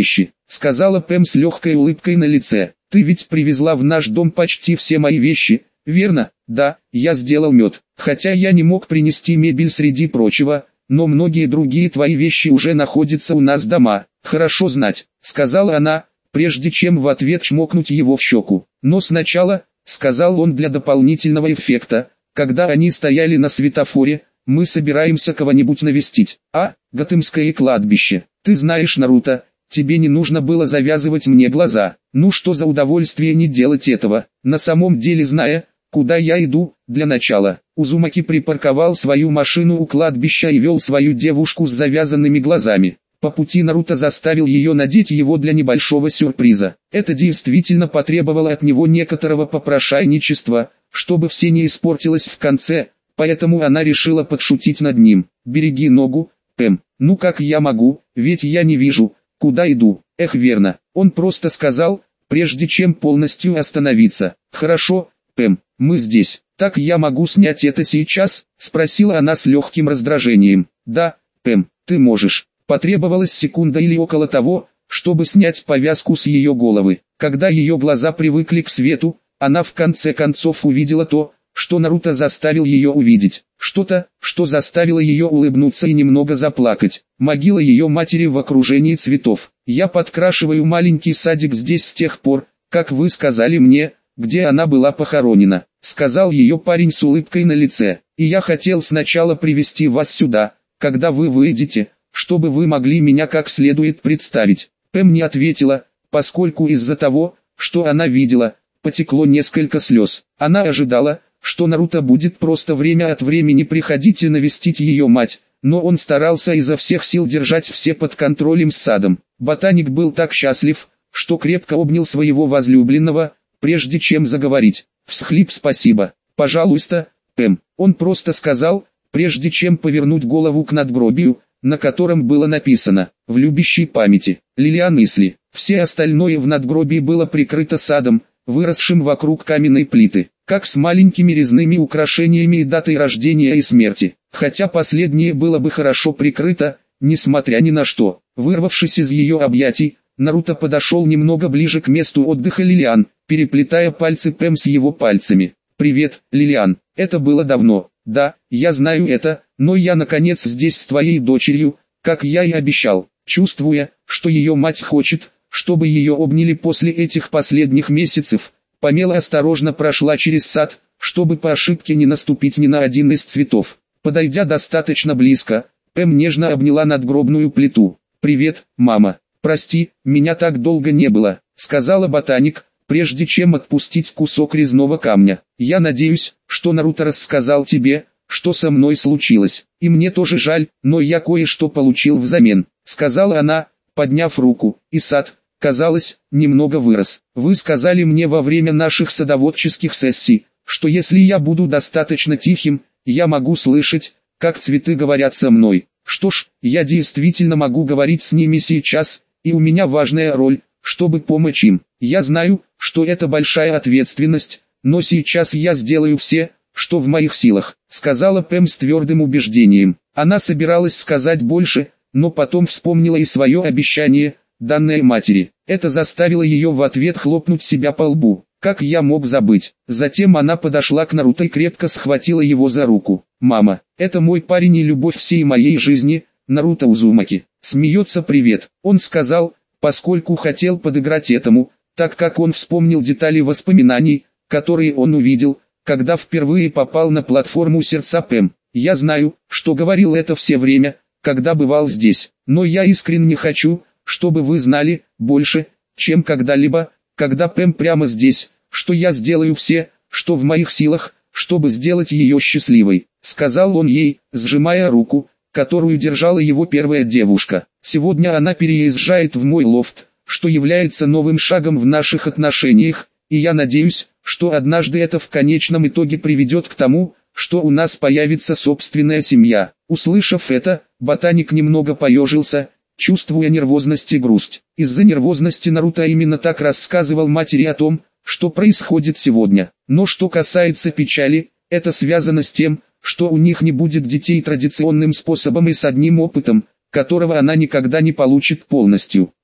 сказала Пэм с легкой улыбкой на лице. Ты ведь привезла в наш дом почти все мои вещи, верно? Да, я сделал мед. Хотя я не мог принести мебель среди прочего, но многие другие твои вещи уже находятся у нас дома. Хорошо знать, сказала она, прежде чем в ответ чмокнуть его в щеку. Но сначала, сказал он для дополнительного эффекта, когда они стояли на светофоре, мы собираемся кого-нибудь навестить. А, Готэмское кладбище. Ты знаешь, Наруто, тебе не нужно было завязывать мне глаза. Ну что за удовольствие не делать этого, на самом деле зная, куда я иду. Для начала, Узумаки припарковал свою машину у кладбища и вел свою девушку с завязанными глазами. По пути Наруто заставил ее надеть его для небольшого сюрприза. Это действительно потребовало от него некоторого попрошайничества, чтобы все не испортилось в конце, поэтому она решила подшутить над ним. «Береги ногу, Пэм». «Ну как я могу, ведь я не вижу, куда иду». Эх, верно, он просто сказал, прежде чем полностью остановиться. «Хорошо, Пэм, мы здесь. Так я могу снять это сейчас?» — спросила она с легким раздражением. «Да, Пэм, ты можешь». Потребовалась секунда или около того, чтобы снять повязку с ее головы. Когда ее глаза привыкли к свету, она в конце концов увидела то, что Наруто заставил ее увидеть. Что-то, что заставило ее улыбнуться и немного заплакать. Могила ее матери в окружении цветов. «Я подкрашиваю маленький садик здесь с тех пор, как вы сказали мне, где она была похоронена», — сказал ее парень с улыбкой на лице. «И я хотел сначала привести вас сюда, когда вы выйдете, чтобы вы могли меня как следует представить». Пэм не ответила, поскольку из-за того, что она видела, потекло несколько слез. Она ожидала, что Наруто будет просто время от времени приходить и навестить ее мать, но он старался изо всех сил держать все под контролем с Садом. Ботаник был так счастлив, что крепко обнял своего возлюбленного, прежде чем заговорить. Всхлип «Спасибо, пожалуйста, Пэм». Он просто сказал, прежде чем повернуть голову к надгробию, на котором было написано «В любящей памяти, Лилиан Исли». Все остальное в надгробии было прикрыто садом, выросшим вокруг каменной плиты, как с маленькими резными украшениями и датой рождения и смерти. Хотя последнее было бы хорошо прикрыто, несмотря ни на что. Вырвавшись из ее объятий, Наруто подошел немного ближе к месту отдыха Лилиан, переплетая пальцы Пэм с его пальцами. «Привет, Лилиан, это было давно». «Да, я знаю это, но я наконец здесь с твоей дочерью, как я и обещал». Чувствуя, что ее мать хочет, чтобы ее обняли после этих последних месяцев, Памела осторожно прошла через сад, чтобы по ошибке не наступить ни на один из цветов. Подойдя достаточно близко, Пэм нежно обняла надгробную плиту. «Привет, мама. Прости, меня так долго не было», — сказала ботаник, прежде чем отпустить кусок резного камня. «Я надеюсь, что Наруто рассказал тебе, что со мной случилось, и мне тоже жаль, но я кое-что получил взамен», — сказала она, подняв руку, и сад, казалось, немного вырос. «Вы сказали мне во время наших садоводческих сессий, что если я буду достаточно тихим, я могу слышать, как цветы говорят со мной. Что ж, я действительно могу говорить с ними сейчас, и у меня важная роль, чтобы помочь им. Я знаю, что это большая ответственность, но сейчас я сделаю все, что в моих силах», — сказала Пэм с твердым убеждением. Она собиралась сказать больше, но потом вспомнила и свое обещание, данное матери. Это заставило ее в ответ хлопнуть себя по лбу. «Как я мог забыть?» Затем она подошла к Наруто и крепко схватила его за руку. «Мама, это мой парень и любовь всей моей жизни, Наруто Узумаки». Смеется «Привет», он сказал, поскольку хотел подыграть этому, так как он вспомнил детали воспоминаний, которые он увидел, когда впервые попал на платформу сердца Пэм. «Я знаю, что говорил это все время, когда бывал здесь, но я искренне хочу, чтобы вы знали, больше, чем когда-либо, когда Пэм прямо здесь, что я сделаю все, что в моих силах, чтобы сделать ее счастливой», — сказал он ей, сжимая руку, которую держала его первая девушка. «Сегодня она переезжает в мой лофт, что является новым шагом в наших отношениях, и я надеюсь, что однажды это в конечном итоге приведет к тому, что у нас появится собственная семья». Услышав это, ботаник немного поежился, чувствуя нервозность и грусть. Из-за нервозности Наруто именно так рассказывал матери о том, что происходит сегодня. Но что касается печали, это связано с тем, что у них не будет детей традиционным способом и с одним опытом, которого она никогда не получит полностью.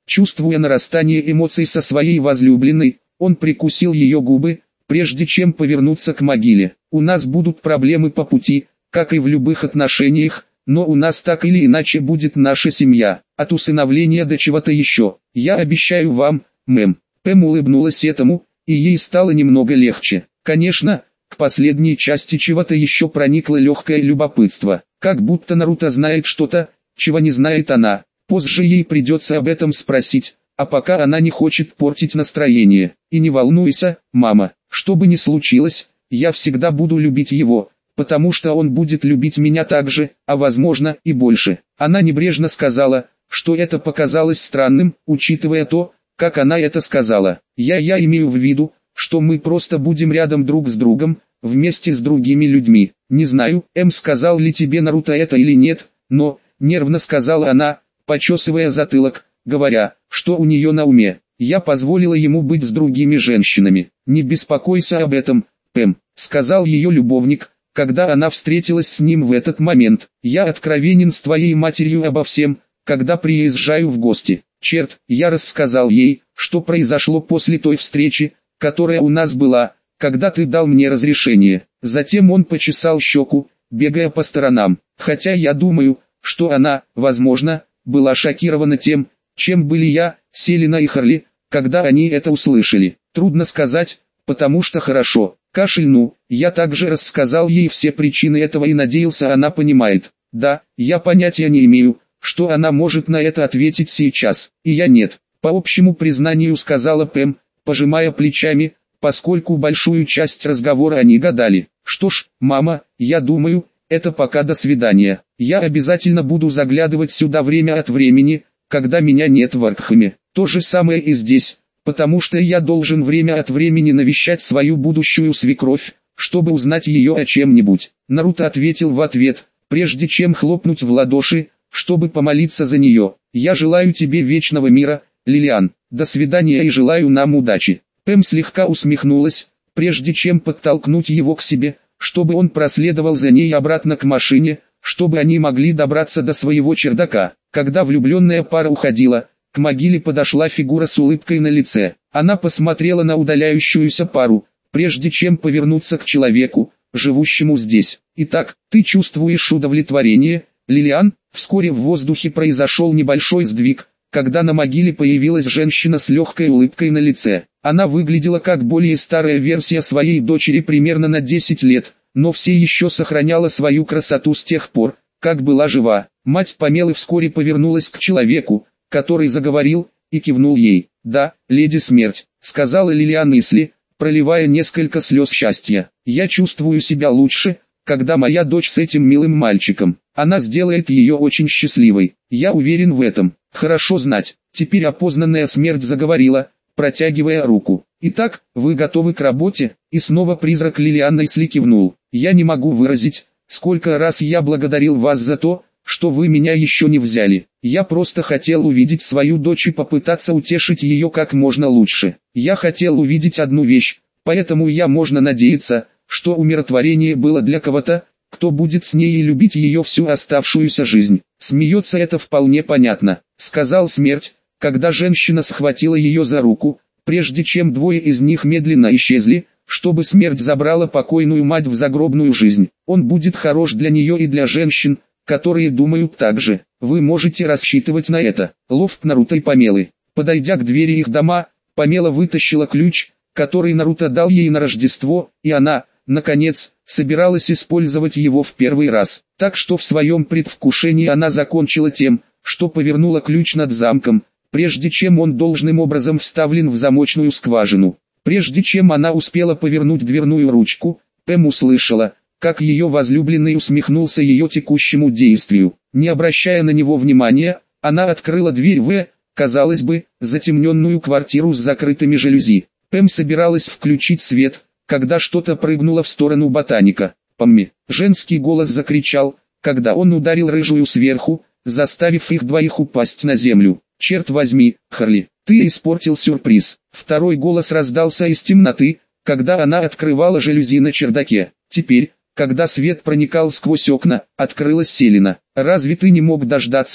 Чувствуя нарастание эмоций со своей возлюбленной, он прикусил ее губы, прежде чем повернуться к могиле. «У нас будут проблемы по пути, как и в любых отношениях, но у нас так или иначе будет наша семья, от усыновления до чего-то еще. Я обещаю вам, мэм». Пэм улыбнулась этому, и ей стало немного легче. Конечно, к последней части чего-то еще проникло легкое любопытство, как будто Наруто знает что-то, чего не знает она. Позже ей придется об этом спросить, а пока она не хочет портить настроение. «И не волнуйся, мама, что бы ни случилось, я всегда буду любить его, потому что он будет любить меня так же, а возможно и больше». Она небрежно сказала, что это показалось странным, учитывая то, как она это сказала. «Я я имею в виду, что мы просто будем рядом друг с другом, вместе с другими людьми. Не знаю, М сказал ли тебе Наруто это или нет, но...» Нервно сказала она, почесывая затылок, говоря, что у нее на уме. «Я позволила ему быть с другими женщинами. Не беспокойся об этом, Пэм», сказал ее любовник, когда она встретилась с ним в этот момент. «Я откровенен с твоей матерью обо всем, когда приезжаю в гости. Черт, я рассказал ей, что произошло после той встречи, которая у нас была, когда ты дал мне разрешение». Затем он почесал щеку, бегая по сторонам. «Хотя я думаю, что она, возможно, была шокирована тем, чем были я, Селина и Харли, когда они это услышали. Трудно сказать, потому что хорошо, кашельну, я также рассказал ей все причины этого и надеялся, она понимает. Да, я понятия не имею, что она может на это ответить сейчас, и я нет». По общему признанию сказала Пэм, пожимая плечами, поскольку большую часть разговора они гадали. «Что ж, мама, я думаю, это пока до свидания. Я обязательно буду заглядывать сюда время от времени, когда меня нет в Аркхаме. То же самое и здесь, потому что я должен время от времени навещать свою будущую свекровь, чтобы узнать ее о чем-нибудь». Наруто ответил в ответ, прежде чем хлопнуть в ладоши, чтобы помолиться за нее. «Я желаю тебе вечного мира, Лилиан. До свидания и желаю нам удачи». Пэм слегка усмехнулась, прежде чем подтолкнуть его к себе, чтобы он проследовал за ней обратно к машине, чтобы они могли добраться до своего чердака. Когда влюбленная пара уходила, к могиле подошла фигура с улыбкой на лице. Она посмотрела на удаляющуюся пару, прежде чем повернуться к человеку, живущему здесь. «Итак, ты чувствуешь удовлетворение, Лилиан?» Вскоре в воздухе произошел небольшой сдвиг, когда на могиле появилась женщина с легкой улыбкой на лице. Она выглядела как более старая версия своей дочери примерно на десять лет, но все еще сохраняла свою красоту с тех пор, как была жива. Мать Памелы вскоре повернулась к человеку, который заговорил, и кивнул ей. «Да, леди Смерть», — сказала Лилиан Исли, проливая несколько слез счастья. «Я чувствую себя лучше, когда моя дочь с этим милым мальчиком. Она сделает ее очень счастливой. Я уверен в этом. Хорошо знать». Теперь опознанная смерть заговорила, протягивая руку. «Итак, вы готовы к работе?» И снова призрак Лилиан Исли кивнул. «Я не могу выразить, сколько раз я благодарил вас за то, что вы меня еще не взяли. Я просто хотел увидеть свою дочь и попытаться утешить ее как можно лучше. Я хотел увидеть одну вещь, поэтому я можно надеяться, что умиротворение было для кого-то, кто будет с ней и любить ее всю оставшуюся жизнь». «Смеется, это вполне понятно», — сказал Смерть, когда женщина схватила ее за руку, прежде чем двое из них медленно исчезли, чтобы Смерть забрала покойную мать в загробную жизнь. «Он будет хорош для нее и для женщин, которые думают так же. Вы можете рассчитывать на это». Лофт Наруто и Памелы. Подойдя к двери их дома, Памела вытащила ключ, который Наруто дал ей на Рождество, и она, наконец, собиралась использовать его в первый раз. Так что в своем предвкушении она закончила тем, что повернула ключ над замком, прежде чем он должным образом вставлен в замочную скважину. Прежде чем она успела повернуть дверную ручку, Пэм услышала, как ее возлюбленный усмехнулся ее текущему действию. Не обращая на него внимания, она открыла дверь в, казалось бы, затемненную квартиру с закрытыми жалюзи. Пэм собиралась включить свет, когда что-то прыгнуло в сторону ботаника. «Помми!» — женский голос закричал, когда он ударил рыжую сверху, заставив их двоих упасть на землю. «Черт возьми, Харли, ты испортил сюрприз!» Второй голос раздался из темноты, когда она открывала жалюзи на чердаке. Теперь, когда свет проникал сквозь окна, открылась Селина. «Разве ты не мог дождаться,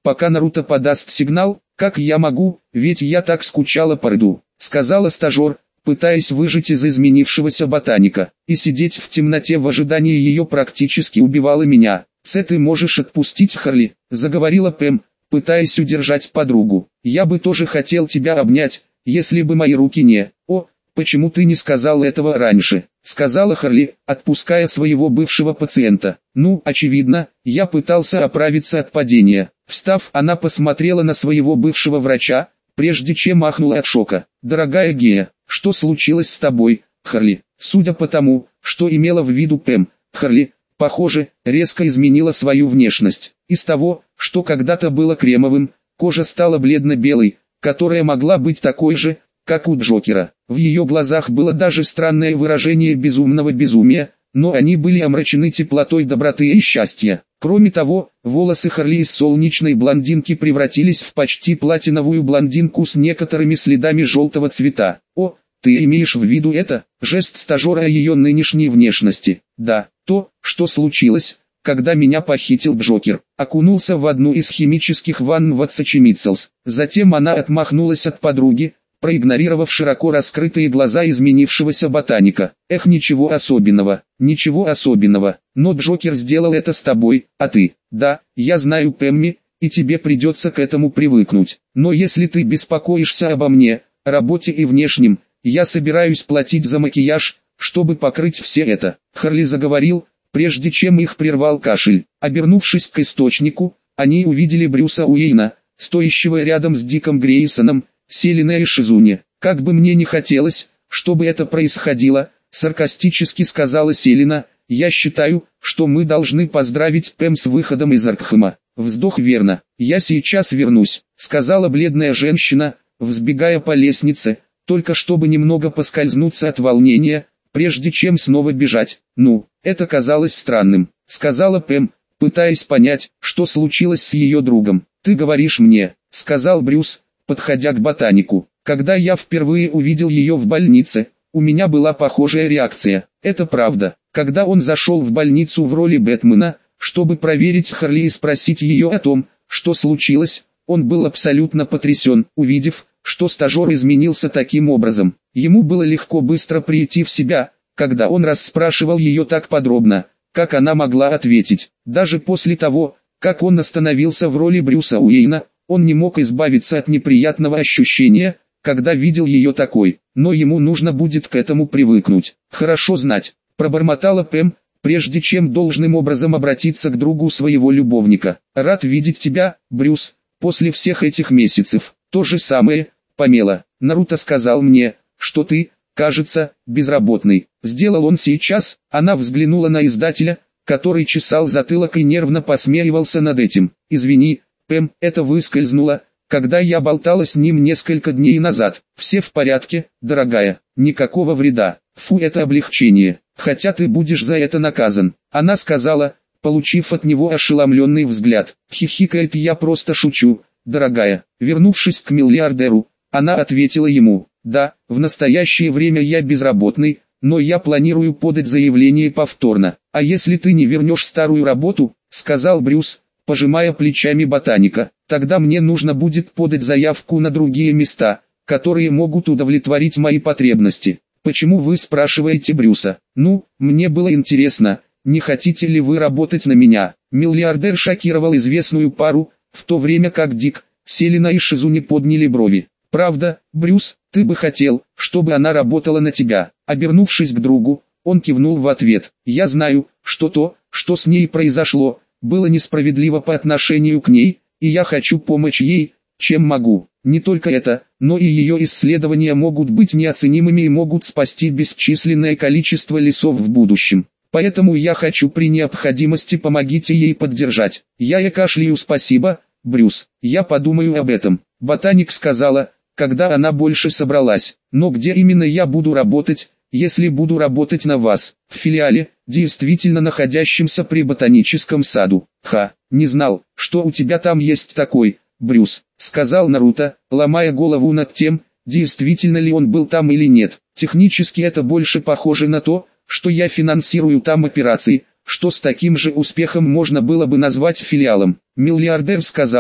пока Наруто подаст сигнал, как я могу, ведь я так скучала по Рыду, сказала стажер, пытаясь выжать из изменившегося ботаника, и сидеть в темноте в ожидании ее практически убивало меня. «Ц, ты можешь отпустить Харли», — заговорила Пэм, пытаясь удержать подругу. «Я бы тоже хотел тебя обнять, если бы мои руки не...» «О, почему ты не сказал этого раньше?» — сказала Харли, отпуская своего бывшего пациента. «Ну, очевидно, я пытался оправиться от падения». Встав, она посмотрела на своего бывшего врача, прежде чем ахнула от шока. «Дорогая Гея, что случилось с тобой, Харли?» Судя по тому, что имела в виду Пэм, Харли, похоже, резко изменила свою внешность. Из того, что когда-то было кремовым, кожа стала бледно-белой, которая могла быть такой же, как у Джокера. В ее глазах было даже странное выражение безумного безумия, но они были омрачены теплотой доброты и счастья. Кроме того, волосы Харли из солнечной блондинки превратились в почти платиновую блондинку с некоторыми следами желтого цвета. «О, ты имеешь в виду это?» Жест стажера о ее нынешней внешности. «Да, то, что случилось, когда меня похитил Джокер». Окунулся в одну из химических ванн в Ацачимитсалс. Затем она отмахнулась от подруги, проигнорировав широко раскрытые глаза изменившегося ботаника. «Эх, ничего особенного, ничего особенного, но Джокер сделал это с тобой, а ты...» «Да, я знаю, Пэмми, и тебе придется к этому привыкнуть. Но если ты беспокоишься обо мне, работе и внешнем, я собираюсь платить за макияж, чтобы покрыть все это». Харли заговорил, прежде чем их прервал кашель. Обернувшись к источнику, они увидели Брюса Уэйна, стоящего рядом с Диком Грейсоном, Селина и Шизуни. «Как бы мне не хотелось, чтобы это происходило», — саркастически сказала Селина, — «я считаю, что мы должны поздравить Пэм с выходом из Аркхема». Вздох. «Верно, я сейчас вернусь», — сказала бледная женщина, взбегая по лестнице, только чтобы немного поскользнуться от волнения, прежде чем снова бежать. «Ну, это казалось странным», — сказала Пэм, пытаясь понять, что случилось с ее другом. «Ты говоришь мне», — сказал Брюс, подходя к ботанику. «Когда я впервые увидел ее в больнице, у меня была похожая реакция. Это правда». Когда он зашел в больницу в роли Бэтмена, чтобы проверить Харли и спросить ее о том, что случилось, он был абсолютно потрясен, увидев, что стажер изменился таким образом. Ему было легко быстро прийти в себя, когда он расспрашивал ее так подробно, как она могла ответить. Даже после того, как он остановился в роли Брюса Уэйна, он не мог избавиться от неприятного ощущения, когда видел ее такой, но ему нужно будет к этому привыкнуть. «Хорошо знать», — пробормотала Пэм, прежде чем должным образом обратиться к другу своего любовника. «Рад видеть тебя, Брюс, после всех этих месяцев». «То же самое, Памела. Наруто сказал мне, что ты, кажется, безработный». Сделал он сейчас. Она взглянула на издателя, который чесал затылок и нервно посмеивался над этим. «Извини, Пэм, это выскользнуло, когда я болтала с ним несколько дней назад. Все в порядке, дорогая, никакого вреда. Фу, это облегчение, хотя ты будешь за это наказан». Она сказала, получив от него ошеломленный взгляд. «Хихикает, я просто шучу, дорогая». Вернувшись к миллиардеру, она ответила ему: «Да, в настоящее время я безработный, но я планирую подать заявление повторно». «А если ты не вернешь старую работу», — сказал Брюс, пожимая плечами ботаника, «тогда мне нужно будет подать заявку на другие места, которые могут удовлетворить мои потребности». «Почему вы спрашиваете Брюса?» «Ну, мне было интересно, не хотите ли вы работать на меня?» Миллиардер шокировал известную пару, в то время как Дик, Селина и Шизуни подняли брови. «Правда, Брюс, ты бы хотел, чтобы она работала на тебя?» Обернувшись к другу, он кивнул в ответ. «Я знаю, что то, что с ней произошло, было несправедливо по отношению к ней, и я хочу помочь ей, чем могу. Не только это, но и ее исследования могут быть неоценимыми и могут спасти бесчисленное количество лесов в будущем. Поэтому я хочу при необходимости помогите ей поддержать». «Я и кашляю. Спасибо, Брюс, я подумаю об этом», — ботаник сказала, когда она больше собралась. «Но где именно я буду работать, если буду работать на вас?» «В филиале, действительно находящемся при ботаническом саду». «Ха, не знал, что у тебя там есть такой, Брюс», — сказал Наруто, ломая голову над тем, действительно ли он был там или нет. «Технически это больше похоже на то, что я финансирую там операции, что с таким же успехом можно было бы назвать филиалом». Миллиардер сказал,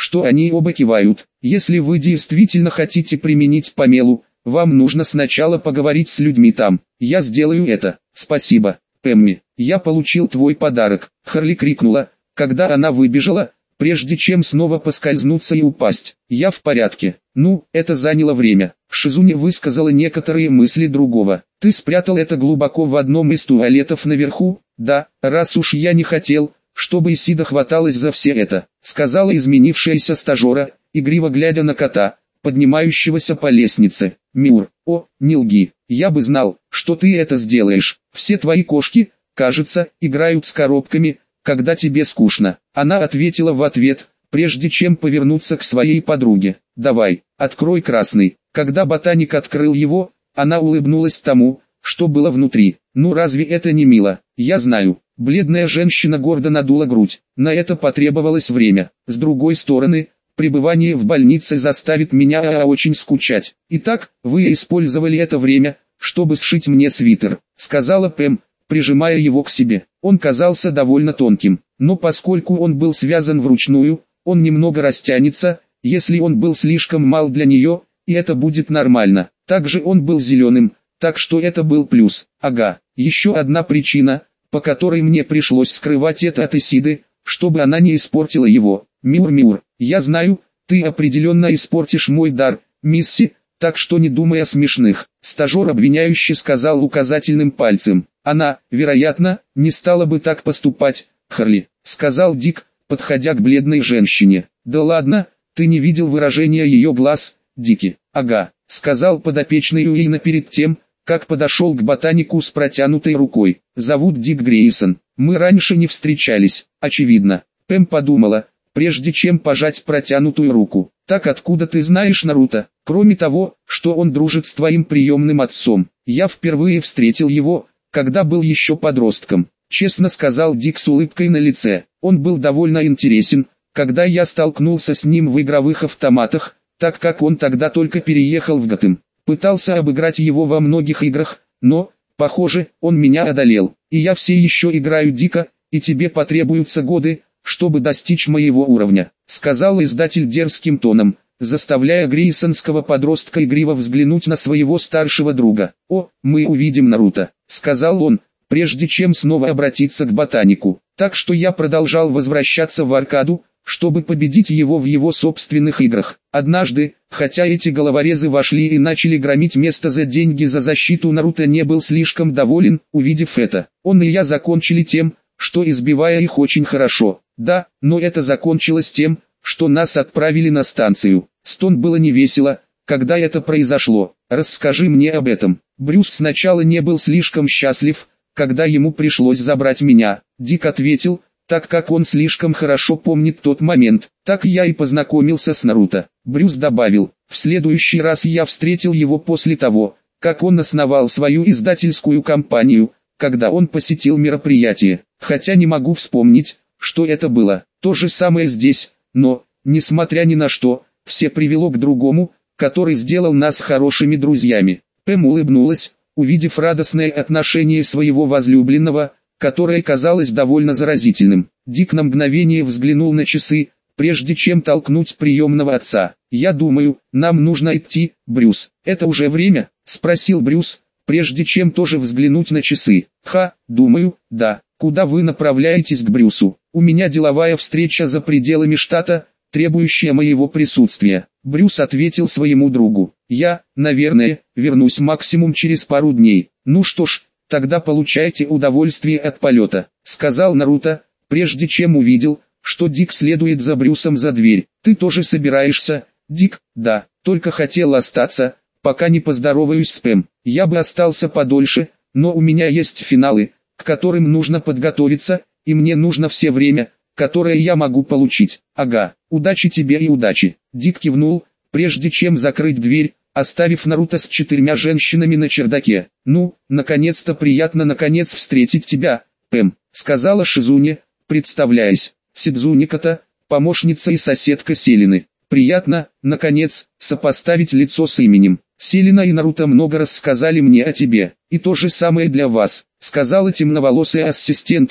что они оба кивают. Если вы действительно хотите применить помелу, вам нужно сначала поговорить с людьми там. Я сделаю это. Спасибо, Пэмми. Я получил твой подарок. Харли крикнула, когда она выбежала, прежде чем снова поскользнуться и упасть. Я в порядке. Ну, это заняло время. Шизуне высказала некоторые мысли другого. Ты спрятал это глубоко в одном из туалетов наверху? Да, раз уж я не хотел, чтобы Исида хваталась за все это, сказала изменившаяся стажера, игриво глядя на кота, поднимающегося по лестнице. Мюр, о, не лги, я бы знал, что ты это сделаешь. Все твои кошки, кажется, играют с коробками, когда тебе скучно. Она ответила в ответ, прежде чем повернуться к своей подруге. Давай, открой красный. Когда ботаник открыл его, она улыбнулась тому, что было внутри. Ну разве это не мило? Я знаю. Бледная женщина гордо надула грудь. На это потребовалось время. С другой стороны, пребывание в больнице заставит меня очень скучать. Итак, вы использовали это время, чтобы сшить мне свитер, сказала Пэм, прижимая его к себе. Он казался довольно тонким, но поскольку он был связан вручную, он немного растянется, если он был слишком мал для нее, и это будет нормально. Также он был зеленым, так что это был плюс. Ага, еще одна причина, по которой мне пришлось скрывать это от Исиды, чтобы она не испортила его. Мюр-мюр, я знаю, ты определенно испортишь мой дар, Мисси, так что не думай о смешных. Стажер обвиняюще сказал указательным пальцем. Она, вероятно, не стала бы так поступать, Харли, сказал Дик, подходя к бледной женщине. Да ладно, ты не видел выражения ее глаз, Дики. Ага, сказал подопечный Уэйна перед тем, как подошел к ботанику с протянутой рукой. Зовут Дик Грейсон. Мы раньше не встречались, очевидно. Пэм подумала, прежде чем пожать протянутую руку. Так откуда ты знаешь Наруто? Кроме того, что он дружит с твоим приемным отцом. Я впервые встретил его, когда был еще подростком. Честно сказал Дик с улыбкой на лице. Он был довольно интересен, когда я столкнулся с ним в игровых автоматах, так как он тогда только переехал в Готэм. Пытался обыграть его во многих играх, но, похоже, он меня одолел. И я все еще играю дико, и тебе потребуются годы, чтобы достичь моего уровня, сказал издатель дерзким тоном, заставляя грейсонского подростка игриво взглянуть на своего старшего друга. «О, мы увидим Наруто», — сказал он, прежде чем снова обратиться к ботанику. Так что я продолжал возвращаться в аркаду, чтобы победить его в его собственных играх. Однажды, хотя эти головорезы вошли и начали громить место за деньги за защиту, Наруто не был слишком доволен, увидев это. Он и я закончили тем, что избивая их очень хорошо. Да, но это закончилось тем, что нас отправили на станцию. Стон было невесело, когда это произошло. Расскажи мне об этом. Брюс сначала не был слишком счастлив, когда ему пришлось забрать меня. Дик ответил, так как он слишком хорошо помнит тот момент. Так я и познакомился с Наруто. Брюс добавил, в следующий раз я встретил его после того, как он основал свою издательскую компанию, когда он посетил мероприятие. Хотя не могу вспомнить, что это было. То же самое здесь, но, несмотря ни на что, все привело к другому, который сделал нас хорошими друзьями. Пэм улыбнулась, увидев радостное отношение своего возлюбленного, которое казалось довольно заразительным. Дик на мгновение взглянул на часы, прежде чем толкнуть приемного отца. «Я думаю, нам нужно идти, Брюс». «Это уже время?» – спросил Брюс, прежде чем тоже взглянуть на часы. «Ха, думаю, да. Куда вы направляетесь?» «К Брюсу. У меня деловая встреча за пределами штата, требующая моего присутствия». Брюс ответил своему другу. «Я, наверное, вернусь максимум через пару дней». «Ну что ж, тогда получайте удовольствие от полета», — сказал Наруто, прежде чем увидел, что Дик следует за Брюсом за дверь. «Ты тоже собираешься, Дик?» «Да, только хотел остаться, пока не поздороваюсь с Пэм. Я бы остался подольше, но у меня есть финалы, к которым нужно подготовиться, и мне нужно все время, которое я могу получить». «Ага, удачи тебе и удачи». Дик кивнул, прежде чем закрыть дверь, оставив Наруто с четырьмя женщинами на чердаке. «Ну, наконец-то приятно наконец встретить тебя, Пэм», — сказала Шизуне, представляясь. Сидзуниката, помощница и соседка Селины. «Приятно, наконец, сопоставить лицо с именем. Селина и Наруто много рассказали мне о тебе, и то же самое для вас», — сказала темноволосая ассистентка,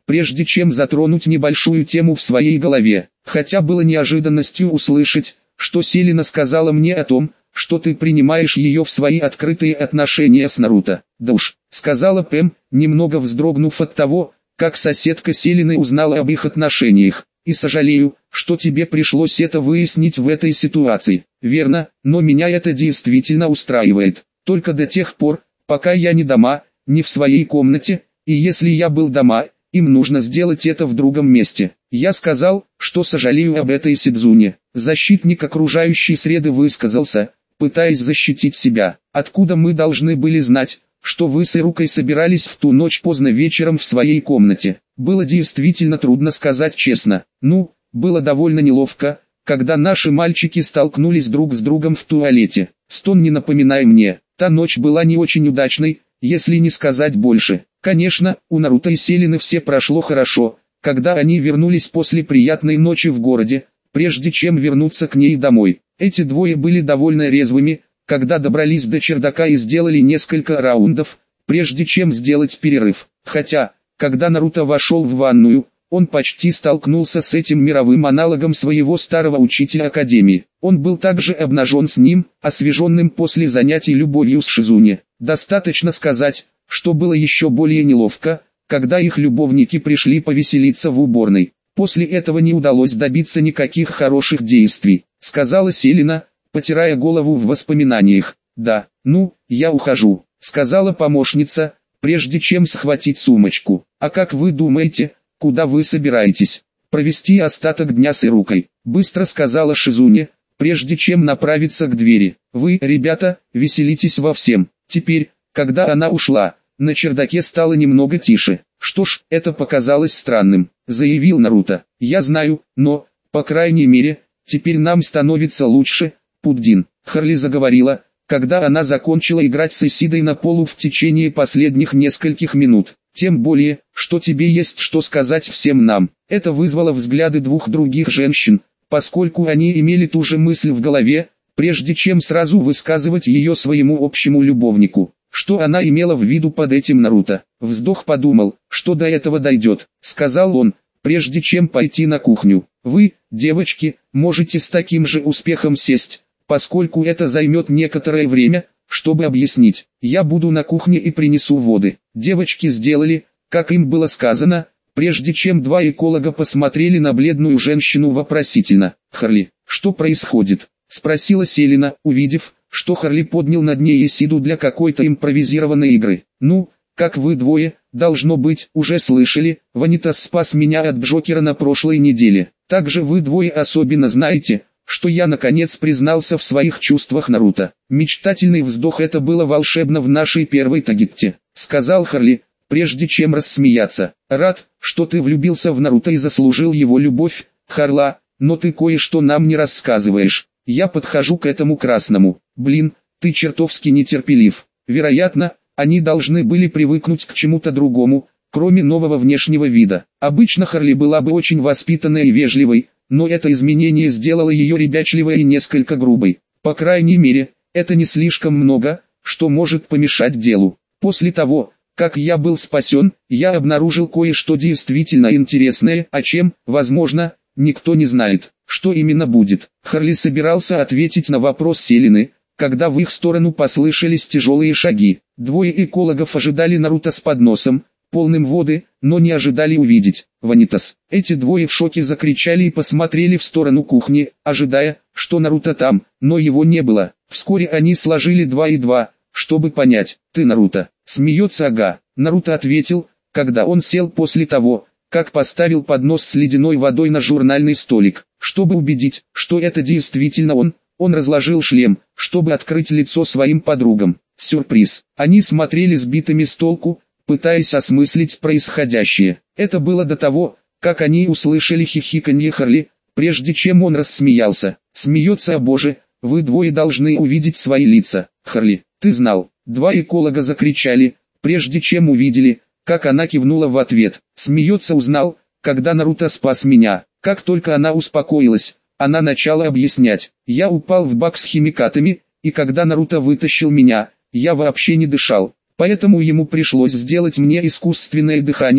прежде чем затронуть небольшую тему в своей голове. Хотя было неожиданностью услышать, что Селена сказала мне о том, что ты принимаешь ее в свои открытые отношения с Наруто. Да уж, сказала Пэм, немного вздрогнув от того, как соседка Селены узнала об их отношениях. И сожалею, что тебе пришлось это выяснить в этой ситуации. Верно, но меня это действительно устраивает. Только до тех пор, пока я не дома, не в своей комнате, и если я был дома, им нужно сделать это в другом месте. Я сказал, что сожалею об этой Сидзуне. Защитник окружающей среды высказался, пытаясь защитить себя. Откуда мы должны были знать, что вы с Ирукой собирались в ту ночь поздно вечером в своей комнате? Было действительно трудно сказать честно. Ну, было довольно неловко, когда наши мальчики столкнулись друг с другом в туалете. Стон, не напоминай мне, та ночь была не очень удачной, если не сказать больше. Конечно, у Наруто и Селены все прошло хорошо, когда они вернулись после приятной ночи в городе, прежде чем вернуться к ней домой. Эти двое были довольно резвыми, когда добрались до чердака и сделали несколько раундов, прежде чем сделать перерыв. Хотя, когда Наруто вошел в ванную, он почти столкнулся с этим мировым аналогом своего старого учителя Академии. Он был также обнажен с ним, освеженным после занятий любовью с Шизуне. Достаточно сказать, что было еще более неловко, когда их любовники пришли повеселиться в уборной. После этого не удалось добиться никаких хороших действий, сказала Селена, потирая голову в воспоминаниях. «Да, ну, я ухожу», — сказала помощница, прежде чем схватить сумочку. «А как вы думаете, куда вы собираетесь?» «Провести остаток дня с Ирукой», — быстро сказала Шизуне, прежде чем направиться к двери. «Вы, ребята, веселитесь во всем». Теперь, когда она ушла, на чердаке стало немного тише. «Что ж, это показалось странным», — заявил Наруто. «Я знаю, но, по крайней мере, теперь нам становится лучше, Пуддин», — Харли заговорила, когда она закончила играть с Исидой на полу в течение последних нескольких минут. «Тем более, что тебе есть что сказать всем нам». Это вызвало взгляды двух других женщин, поскольку они имели ту же мысль в голове, прежде чем сразу высказывать ее своему общему любовнику. Что она имела в виду под этим Наруто? Вздох, подумал, что до этого дойдет, сказал он, прежде чем пойти на кухню. «Вы, девочки, можете с таким же успехом сесть, поскольку это займет некоторое время, чтобы объяснить. Я буду на кухне и принесу воды». Девочки сделали, как им было сказано, прежде чем два эколога посмотрели на бледную женщину вопросительно. «Харли, что происходит?» — спросила Селена, увидев, что Харли поднял над ней Исиду для какой-то импровизированной игры. «Ну, как вы двое, должно быть, уже слышали, Ванитас спас меня от Джокера на прошлой неделе. Также вы двое особенно знаете, что я наконец признался в своих чувствах Наруто». Мечтательный вздох. «Это было волшебно в нашей первой тагетте», — сказал Харли, прежде чем рассмеяться. «Рад, что ты влюбился в Наруто и заслужил его любовь, Харла, но ты кое-что нам не рассказываешь». Я подхожу к этому красному. «Блин, ты чертовски нетерпелив». Вероятно, они должны были привыкнуть к чему-то другому, кроме нового внешнего вида. Обычно Харли была бы очень воспитанной и вежливой, но это изменение сделало ее ребячливой и несколько грубой. По крайней мере, это не слишком много, что может помешать делу. После того, как я был спасен, я обнаружил кое-что действительно интересное, о чем, возможно, никто не знает. Что именно будет? Харли собирался ответить на вопрос Селены, когда в их сторону послышались тяжелые шаги. Двое экологов ожидали Наруто с подносом, полным воды, но не ожидали увидеть Ванитас. Эти двое в шоке закричали и посмотрели в сторону кухни, ожидая, что Наруто там, но его не было. Вскоре они сложили два и два, чтобы понять. «Ты Наруто?» Смеется Ага. Наруто ответил, когда он сел после того, как поставил поднос с ледяной водой на журнальный столик. Чтобы убедить, что это действительно он, он разложил шлем, чтобы открыть лицо своим подругам. Сюрприз. Они смотрели сбитыми с толку, пытаясь осмыслить происходящее. Это было до того, как они услышали хихиканье Харли, прежде чем он рассмеялся. Смеется: «О боже, вы двое должны увидеть свои лица». «Харли, ты знал?» Два эколога закричали, прежде чем увидели, как она кивнула в ответ. Смеется: «Узнал, когда Наруто спас меня». Как только она успокоилась, она начала объяснять. «Я упал в бак с химикатами, и когда Наруто вытащил меня, я вообще не дышал. Поэтому ему пришлось сделать мне искусственное дыхание,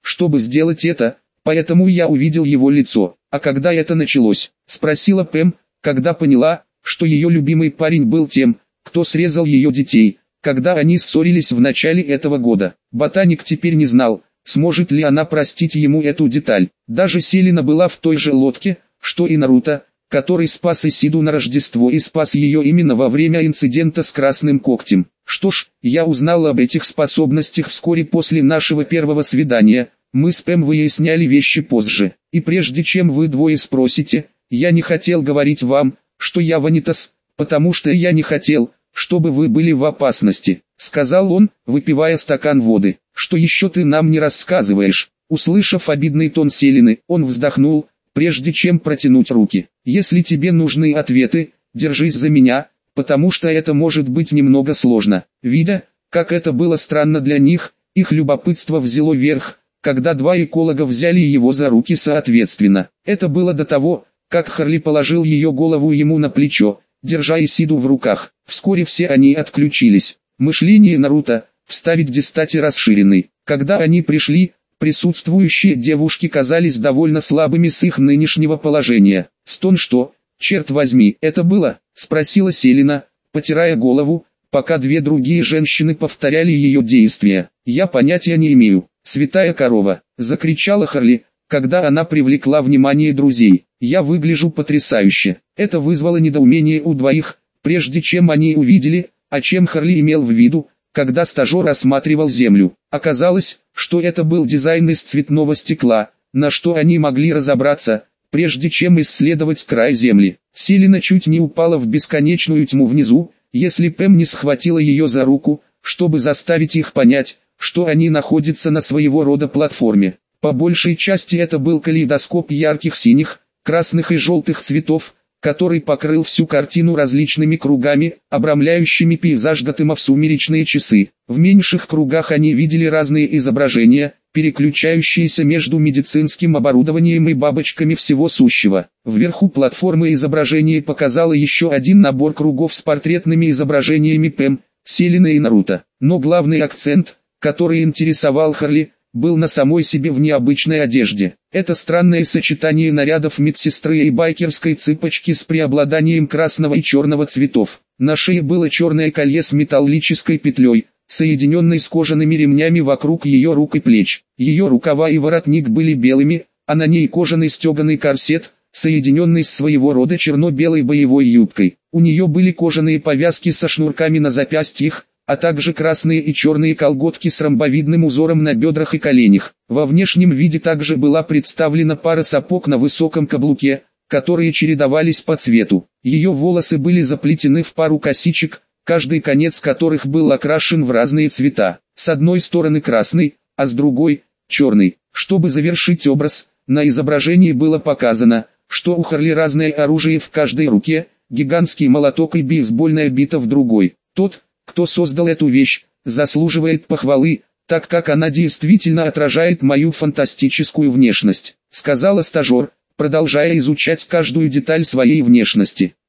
чтобы сделать это, поэтому я увидел его лицо. А когда это началось? Спросила Пэм, когда поняла, что ее любимый парень был тем, кто срезал ее детей, когда они ссорились в начале этого года. Ботаник теперь не знал, сможет ли она простить ему эту деталь. Даже Селена была в той же лодке, что и Наруто, который спас Исиду на Рождество и спас ее именно во время инцидента с Красным Когтем. Что ж, я узнал об этих способностях вскоре после нашего первого свидания. Мы с Пэм выясняли вещи позже. И прежде чем вы двое спросите, я не хотел говорить вам, что я ванитас, потому что я не хотел, чтобы вы были в опасности, сказал он, выпивая стакан воды. Что еще ты нам не рассказываешь? Услышав обидный тон Селены, он вздохнул, прежде чем протянуть руки. Если тебе нужны ответы, держись за меня, потому что это может быть немного сложно. Видя, как это было странно для них, их любопытство взяло верх, когда два эколога взяли его за руки соответственно. Это было до того, как Харли положил ее голову ему на плечо, держа Исиду в руках. Вскоре все они отключились. Мышление Наруто, вставить дистати расширенный. Когда они пришли, присутствующие девушки казались довольно слабыми с их нынешнего положения. «Стон что, черт возьми, это было?» – спросила Селена, потирая голову, пока две другие женщины повторяли ее действия. «Я понятия не имею, святая корова!» – закричала Харли, когда она привлекла внимание друзей. «Я выгляжу потрясающе!» Это вызвало недоумение у двоих, прежде чем они увидели, о чем Харли имел в виду, когда стажер осматривал землю. Оказалось, что это был дизайн из цветного стекла, на что они могли разобраться, прежде чем исследовать край земли. Селена чуть не упала в бесконечную тьму внизу, если Пэм не схватила ее за руку, чтобы заставить их понять, что они находятся на своего рода платформе. По большей части это был калейдоскоп ярких синих, красных и желтых цветов, который покрыл всю картину различными кругами, обрамляющими пейзаж Готэма в сумеречные часы. В меньших кругах они видели разные изображения, переключающиеся между медицинским оборудованием и бабочками всего сущего. Вверху платформы изображение показало еще один набор кругов с портретными изображениями Пэм, Селены и Наруто. Но главный акцент, который интересовал Харли, был на самой себе в необычной одежде. Это странное сочетание нарядов медсестры и байкерской цыпочки с преобладанием красного и черного цветов. На шее было черное колье с металлической петлей, соединенной с кожаными ремнями вокруг ее рук и плеч. Ее рукава и воротник были белыми, а на ней кожаный стеганый корсет, соединенный с своего рода черно-белой боевой юбкой. У нее были кожаные повязки со шнурками на запястьях, а также красные и черные колготки с ромбовидным узором на бедрах и коленях. Во внешнем виде также была представлена пара сапог на высоком каблуке, которые чередовались по цвету. Ее волосы были заплетены в пару косичек, каждый конец которых был окрашен в разные цвета. С одной стороны красный, а с другой – черный. Чтобы завершить образ, на изображении было показано, что у Харли разное оружие в каждой руке, гигантский молоток и бейсбольная бита в другой. Тот, кто создал эту вещь, заслуживает похвалы, так как она действительно отражает мою фантастическую внешность, сказала стажер, продолжая изучать каждую деталь своей внешности.